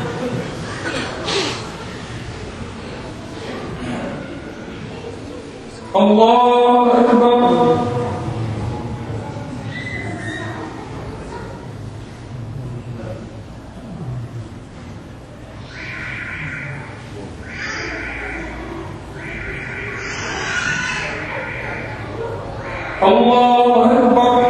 الله أكبر. الله أكبر.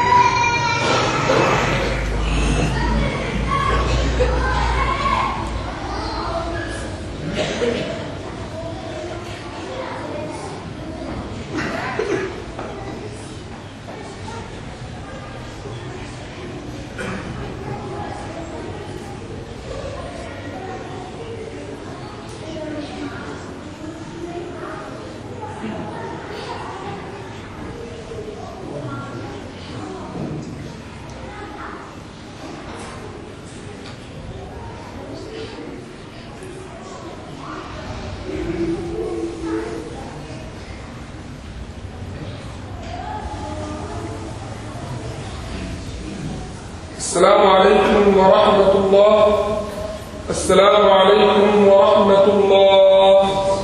السلام عليكم ورحمة الله. السلام عليكم ورحمة الله.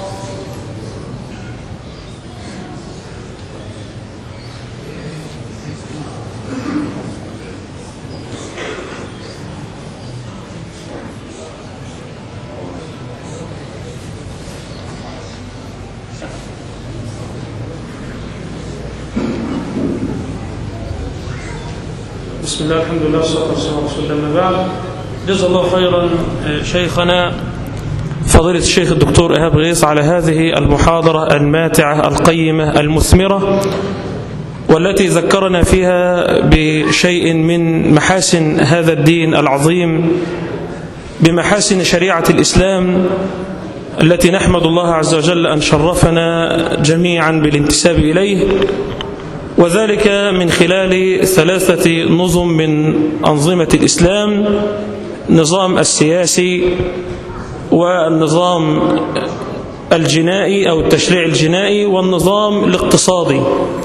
بسم الله الحمد لله والصلاة والسلام على رسول الله. أما بعد، جزا الله خيرا شيخنا فضيلة الشيخ الدكتور إيهاب غيث على هذه المحاضرة الماتعة القيمة المثمرة، والتي ذكرنا فيها بشيء من محاسن هذا الدين العظيم، بمحاسن شريعة الإسلام التي نحمد الله عز وجل أن شرفنا جميعا بالانتساب إليه، وذلك من خلال ثلاثة نظم من أنظمة الإسلام: النظام السياسي، والنظام الجنائي أو التشريع الجنائي، والنظام الاقتصادي.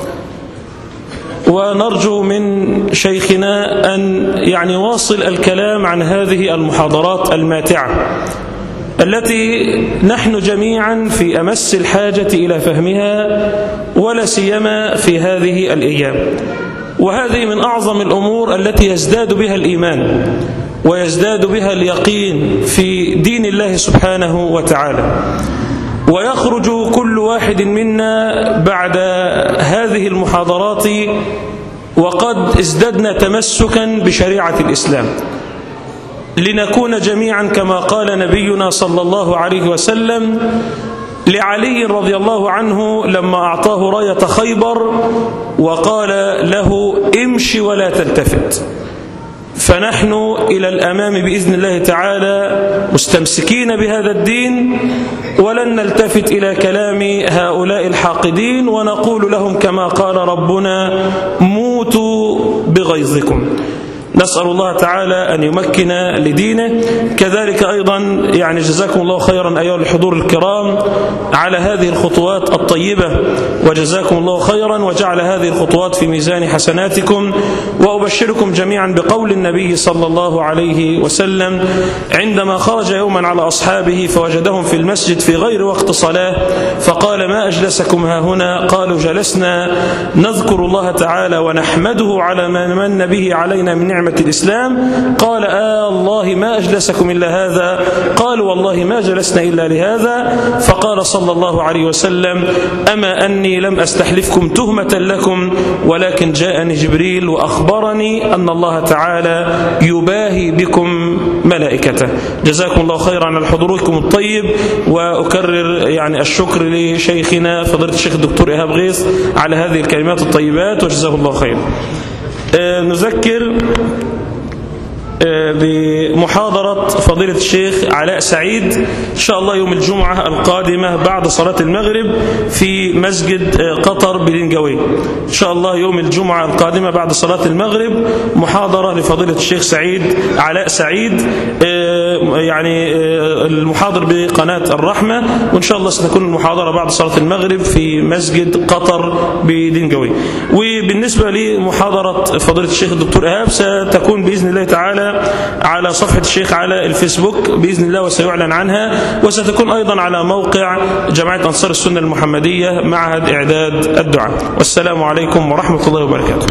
ونرجو من شيخنا أن يعني واصل الكلام عن هذه المحاضرات الماتعة التي نحن جميعا في أمس الحاجة إلى فهمها، ولا سيما في هذه الأيام. وهذه من أعظم الأمور التي يزداد بها الإيمان ويزداد بها اليقين في دين الله سبحانه وتعالى. ويخرج كل واحد منا بعد هذه المحاضرات وقد ازددنا تمسكا بشريعة الإسلام، لنكون جميعا كما قال نبينا صلى الله عليه وسلم لعلي رضي الله عنه لما أعطاه راية خيبر وقال له: امش ولا تلتفت. فنحن إلى الأمام بإذن الله تعالى مستمسكين بهذا الدين، ولن نلتفت إلى كلام هؤلاء الحاقدين، ونقول لهم كما قال ربنا: موتوا بغيظكم. نسأل الله تعالى أن يمكن لدينه. كذلك أيضا يعني جزاكم الله خيرا أيها الحضور الكرام على هذه الخطوات الطيبة، وجزاكم الله خيرا وجعل هذه الخطوات في ميزان حسناتكم. وأبشركم جميعا بقول النبي صلى الله عليه وسلم عندما خرج يوما على أصحابه فوجدهم في المسجد في غير وقت صلاة، فقال: ما أجلسكم ها هنا؟ قالوا: جلسنا نذكر الله تعالى ونحمده على ما من به علينا من نعمة الإسلام. قال: آه الله ما أجلسكم إلا هذا؟ قالوا: والله ما جلسنا إلا لهذا. فقال صلى الله عليه وسلم: أما أني لم أستحلفكم تهمة لكم، ولكن جاءني جبريل وأخبرني أن الله تعالى يباهي بكم ملائكته. جزاكم الله خيرا على حضوركم الطيب، وأكرر يعني الشكر لشيخنا فضيلة الشيخ الدكتور إيهاب غيث على هذه الكلمات الطيبات، وجزاه الله خيرا. نذكر بمحاضرة فضيلة الشيخ علاء سعيد إن شاء الله يوم الجمعة القادمة بعد صلاة المغرب في مسجد قطر بدنجوي. إن شاء الله يوم الجمعة القادمة بعد صلاة المغرب محاضرة لفضيلة الشيخ سعيد علاء سعيد، يعني المحاضر بقناة الرحمة، وإن شاء الله ستكون المحاضرة بعد صلاة المغرب في مسجد قطر بدنجوي. وبالنسبة لمحاضرة فضيلة الشيخ الدكتور إيهاب ستكون بإذن الله تعالى على صفحة الشيخ على الفيسبوك بإذن الله وسيعلن عنها، وستكون أيضا على موقع جماعة أنصار السنة المحمدية معهد إعداد الدعاء. والسلام عليكم ورحمة الله وبركاته.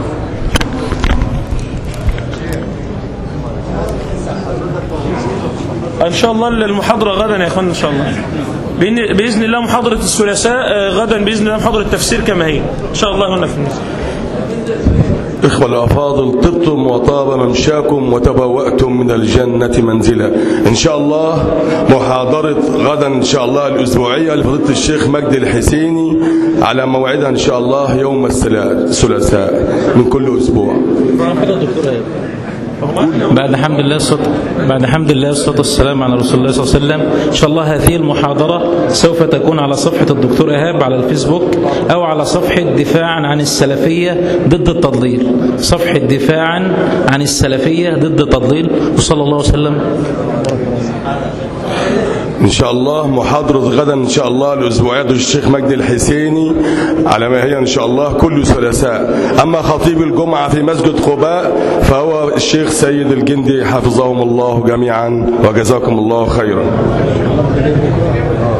إن شاء الله المحاضرة غدا يا أخوان، إن شاء الله بإذن الله محاضرة الثلاثاء غدا بإذن الله محاضرة التفسير كما هي إن شاء الله هنا في النساء. إخوة الأفاضل، طبتم وطاب ممشاكم وتبوأتم من الجنة منزلا. إن شاء الله محاضرة غدا إن شاء الله الأسبوعية لفضيلة الشيخ مجدي الحسيني على موعدها إن شاء الله يوم الثلاثاء من كل أسبوع. بعد حمد الله الصلاة بعد حمد الله الصلاة والسلام على رسول الله صلى الله عليه وسلم. إن شاء الله هذه المحاضرة سوف تكون على صفحة الدكتور إيهاب على الفيسبوك أو على صفحة دفاعا عن السلفية ضد التضليل، صفحة دفاعا عن السلفية ضد التضليل. وصلى الله وسلم. إن شاء الله محاضرة غدا إن شاء الله الأسبوعية الشيخ مجدي الحسيني على ما هي إن شاء الله كل ثلاثاء. أما خطيب الجمعة في مسجد قباء فهو الشيخ سيد الجندي حفظهم الله جميعا وجزاكم الله خيرا.